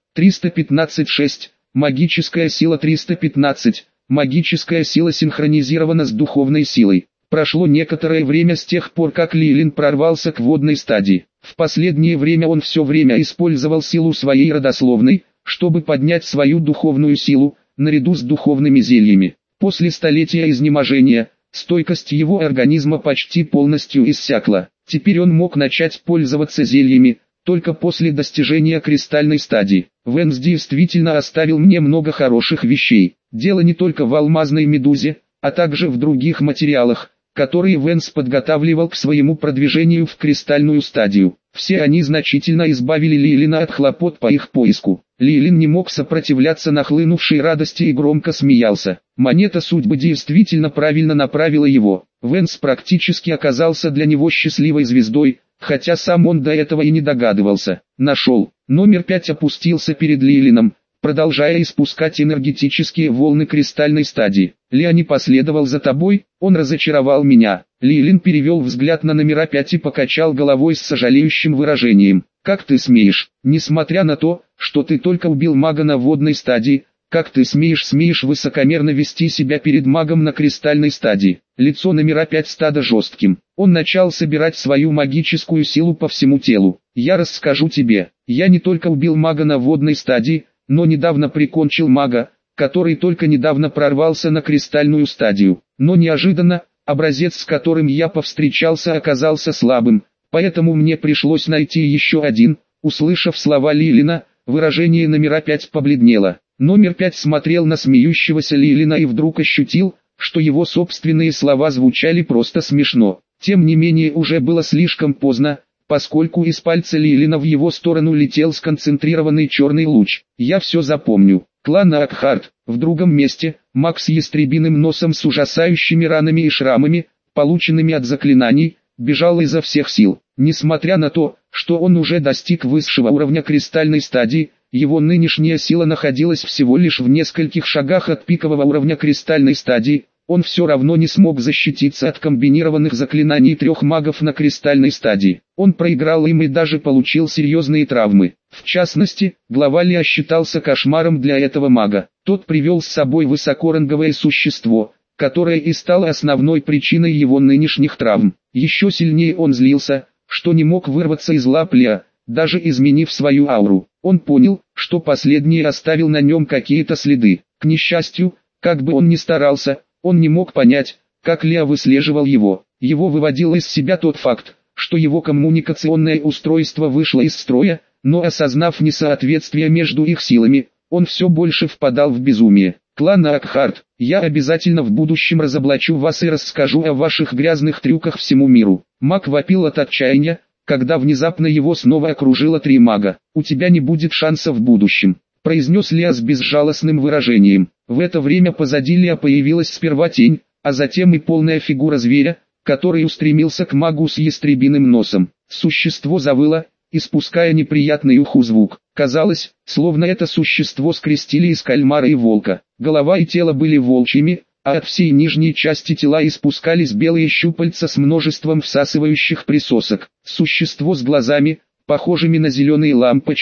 315-6, магическая сила 315, магическая сила синхронизирована с духовной силой. Прошло некоторое время с тех пор, как Лилин прорвался к водной стадии. В последнее время он все время использовал силу своей родословной, чтобы поднять свою духовную силу, наряду с духовными зельями. После столетия изнеможения, стойкость его организма почти полностью иссякла. Теперь он мог начать пользоваться зельями, только после достижения кристальной стадии. Венс действительно оставил мне много хороших вещей. Дело не только в алмазной медузе, а также в других материалах, которые Венс подготавливал к своему продвижению в кристальную стадию. Все они значительно избавили Лилина от хлопот по их поиску. Лилин не мог сопротивляться нахлынувшей радости и громко смеялся. Монета судьбы действительно правильно направила его. Венс практически оказался для него счастливой звездой, хотя сам он до этого и не догадывался. Нашел. Номер 5 опустился перед Лилином, продолжая испускать энергетические волны кристальной стадии. «Леони последовал за тобой, он разочаровал меня». Лилин перевел взгляд на номера 5 и покачал головой с сожалеющим выражением. «Как ты смеешь, несмотря на то, что ты только убил мага на водной стадии, как ты смеешь высокомерно вести себя перед магом на кристальной стадии?» Лицо номера 5 стало жестким. Он начал собирать свою магическую силу по всему телу. «Я расскажу тебе, я не только убил мага на водной стадии, но недавно прикончил мага, который только недавно прорвался на кристальную стадию. Но неожиданно, образец, с которым я повстречался, оказался слабым, поэтому мне пришлось найти еще один». Услышав слова Лилина, выражение номера 5 побледнело. Номер 5 смотрел на смеющегося Лилина и вдруг ощутил, что его собственные слова звучали просто смешно. Тем не менее уже было слишком поздно, поскольку из пальца Лилина в его сторону летел сконцентрированный черный луч. «Я все запомню». Клан Акхарт. В другом месте, маг с ястребиным носом с ужасающими ранами и шрамами, полученными от заклинаний, бежал изо всех сил. Несмотря на то, что он уже достиг высшего уровня кристальной стадии, его нынешняя сила находилась всего лишь в нескольких шагах от пикового уровня кристальной стадии. Он все равно не смог защититься от комбинированных заклинаний 3 магов на кристальной стадии. Он проиграл им и даже получил серьезные травмы. В частности, глава Лиа считался кошмаром для этого мага. Тот привел с собой высокоранговое существо, которое и стало основной причиной его нынешних травм. Еще сильнее он злился, что не мог вырваться из лап Лиа, даже изменив свою ауру. Он понял, что последний оставил на нем какие-то следы. К несчастью, как бы он ни старался, он не мог понять, как Лиа выслеживал его. Его выводил из себя тот факт, что его коммуникационное устройство вышло из строя, но осознав несоответствие между их силами, он все больше впадал в безумие. «Клан Акхарт, я обязательно в будущем разоблачу вас и расскажу о ваших грязных трюках всему миру». Маг вопил от отчаяния, когда внезапно его снова окружило 3 мага. «У тебя не будет шанса в будущем», — произнес Лиа с безжалостным выражением. В это время позади Лиа появилась сперва тень, а затем и полная фигура зверя, который устремился к магу с ястребиным носом. Существо завыло, испуская неприятный уху звук. Казалось, словно это существо скрестили из кальмара и волка. Голова и тело были волчьими, а от всей нижней части тела испускались белые щупальца с множеством всасывающих присосок. Существо с глазами, похожими на зеленые лампочки,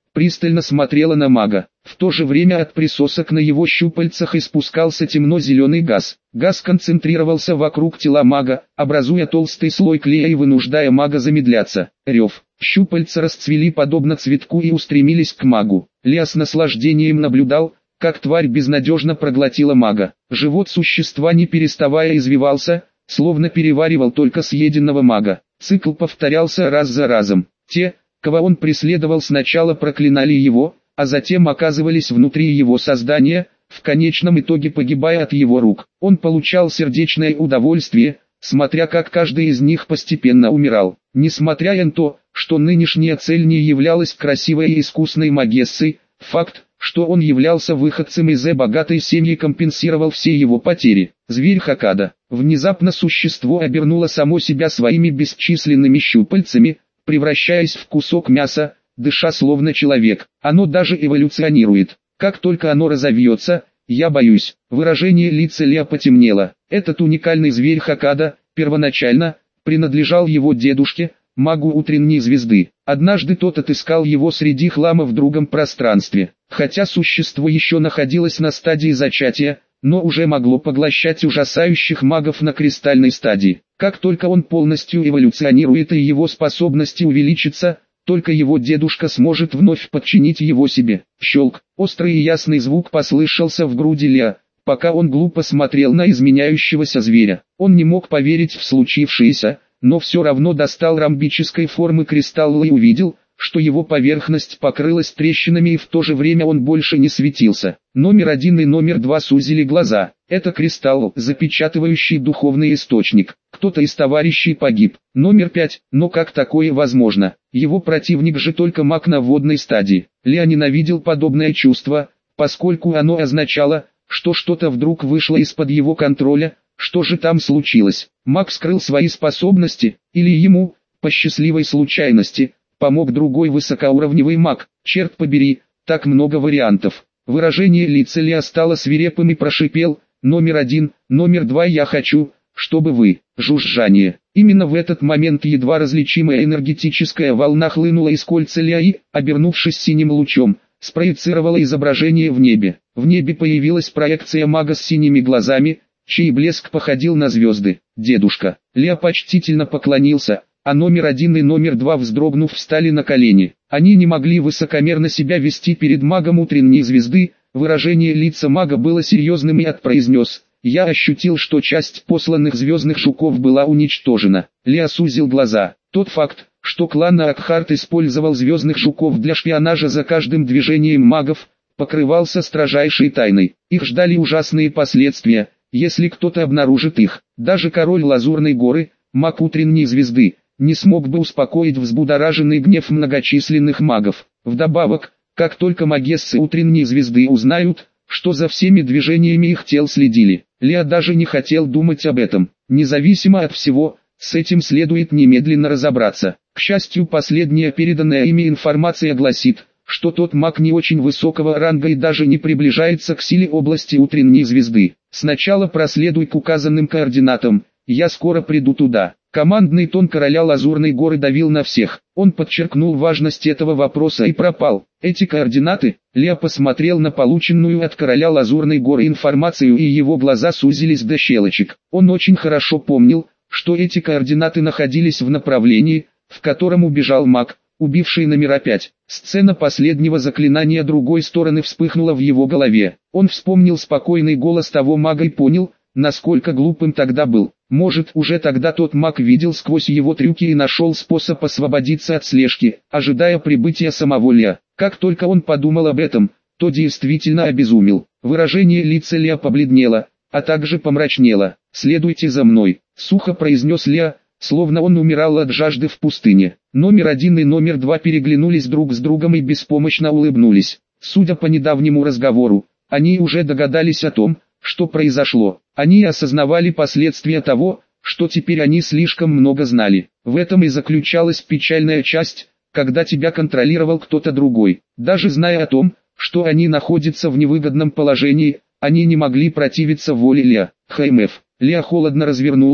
пристально смотрела на мага. В то же время от присосок на его щупальцах испускался темно-зеленый газ. Газ концентрировался вокруг тела мага, образуя толстый слой клея и вынуждая мага замедляться. Рев. Щупальца расцвели подобно цветку и устремились к магу. Леа с наслаждением наблюдал, как тварь безнадежно проглотила мага. Живот существа не переставая извивался, словно переваривал только съеденного мага. Цикл повторялся раз за разом. Те, кого он преследовал, сначала проклинали его, а затем оказывались внутри его создания, в конечном итоге погибая от его рук. Он получал сердечное удовольствие, смотря как каждый из них постепенно умирал. Несмотря на то, что нынешняя цель не являлась красивой и искусной магессой, факт, что он являлся выходцем из богатой семьи, компенсировал все его потери. Зверь Хоккадо. Внезапно существо обернуло само себя своими бесчисленными щупальцами, превращаясь в кусок мяса, дыша словно человек. Оно даже эволюционирует. Как только оно разовьется, я боюсь. Выражение лица Леа потемнело. Этот уникальный зверь Хоккадо, первоначально, принадлежал его дедушке, магу утренней звезды. Однажды тот отыскал его среди хлама в другом пространстве. Хотя существо еще находилось на стадии зачатия, но уже могло поглощать ужасающих магов на кристальной стадии. Как только он полностью эволюционирует и его способности увеличатся, только его дедушка сможет вновь подчинить его себе. Щелк, острый и ясный звук послышался в груди Леа, пока он глупо смотрел на изменяющегося зверя. Он не мог поверить в случившееся, но все равно достал ромбической формы кристалл и увидел, что его поверхность покрылась трещинами, и в то же время он больше не светился. Номер 1 и номер 2 сузили глаза. Это кристалл, запечатывающий духовный источник. Кто-то из товарищей погиб. Номер 5, но как такое возможно? Его противник же только маг на водной стадии. Леа ненавидел подобное чувство, поскольку оно означало, что что-то вдруг вышло из-под его контроля. Что же там случилось? Маг скрыл свои способности, или ему, по счастливой случайности, помог другой высокоуровневый маг? Черт побери, так много вариантов. Выражение лица Леа стало свирепым и прошипел: номер 1, номер 2, я хочу, чтобы вы. Жужжание. Именно в этот момент едва различимая энергетическая волна хлынула из кольца Леа и, обернувшись синим лучом, спроецировала изображение в небе. В небе появилась проекция мага с синими глазами, чей блеск походил на звезды. Дедушка. Леа почтительно поклонился, а номер 1 и номер 2, вздрогнув, встали на колени. Они не могли высокомерно себя вести перед магом утренней звезды. Выражение лица мага было серьезным, и отпроизнес: я ощутил, что часть посланных звездных жуков была уничтожена. Леа сузил глаза. Тот факт, что клан Акхарт использовал звездных жуков для шпионажа за каждым движением магов, покрывался строжайшей тайной. Их ждали ужасные последствия, если кто-то обнаружит их. Даже король Лазурной горы, маг утренней звезды, не смог бы успокоить взбудораженный гнев многочисленных магов. Вдобавок, как только магессы утренней звезды узнают, что за всеми движениями их тел следили, Леа даже не хотел думать об этом. Независимо от всего, с этим следует немедленно разобраться. К счастью, последняя переданная ими информация гласит, что тот маг не очень высокого ранга и даже не приближается к силе области утренней звезды. Сначала проследуй к указанным координатам, я скоро приду туда. Командный тон короля Лазурной горы давил на всех. Он подчеркнул важность этого вопроса и пропал. Эти координаты. Леа посмотрел на полученную от короля Лазурной горы информацию, и его глаза сузились до щелочек. Он очень хорошо помнил, что эти координаты находились в направлении, в котором убежал маг, убивший номера 5. Сцена последнего заклинания другой стороны вспыхнула в его голове. Он вспомнил спокойный голос того мага и понял, насколько глупым тогда был. Может, уже тогда тот маг видел сквозь его трюки и нашел способ освободиться от слежки, ожидая прибытия самого Леа. Как только он подумал об этом, то действительно обезумел. Выражение лица Леа побледнело, а также помрачнело. «Следуйте за мной», — сухо произнес Леа, словно он умирал от жажды в пустыне. Номер 1 и номер 2 переглянулись друг с другом и беспомощно улыбнулись. Судя по недавнему разговору, они уже догадались о том, что произошло. Они осознавали последствия того, что теперь они слишком много знали. В этом и заключалась печальная часть, когда тебя контролировал кто-то другой. Даже зная о том, что они находятся в невыгодном положении, они не могли противиться воле Леа. ХМФ. Леа холодно развернулся,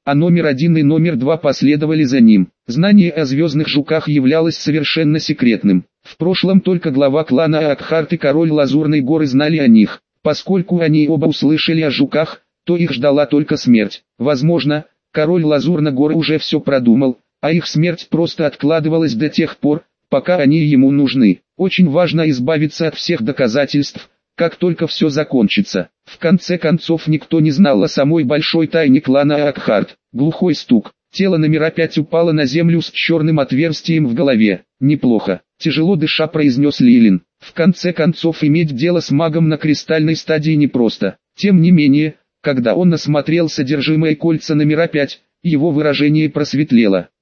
а номер 1 и номер 2 последовали за ним. Знание о звездных жуках являлось совершенно секретным. В прошлом только глава клана Акхарт и король Лазурной горы знали о них. Поскольку они оба услышали о жуках, то их ждала только смерть. Возможно, король Лазурной горы уже все продумал, а их смерть просто откладывалась до тех пор, пока они ему нужны. Очень важно избавиться от всех доказательств, как только все закончится. В конце концов никто не знал о самой большой тайне клана Акхарт. Глухой стук. Тело номера 5 упало на землю с черным отверстием в голове. Неплохо. Тяжело дыша произнес Лилин. В конце концов иметь дело с магом на кристальной стадии непросто. Тем не менее, когда он осмотрел содержимое кольца номера 5, его выражение просветлело.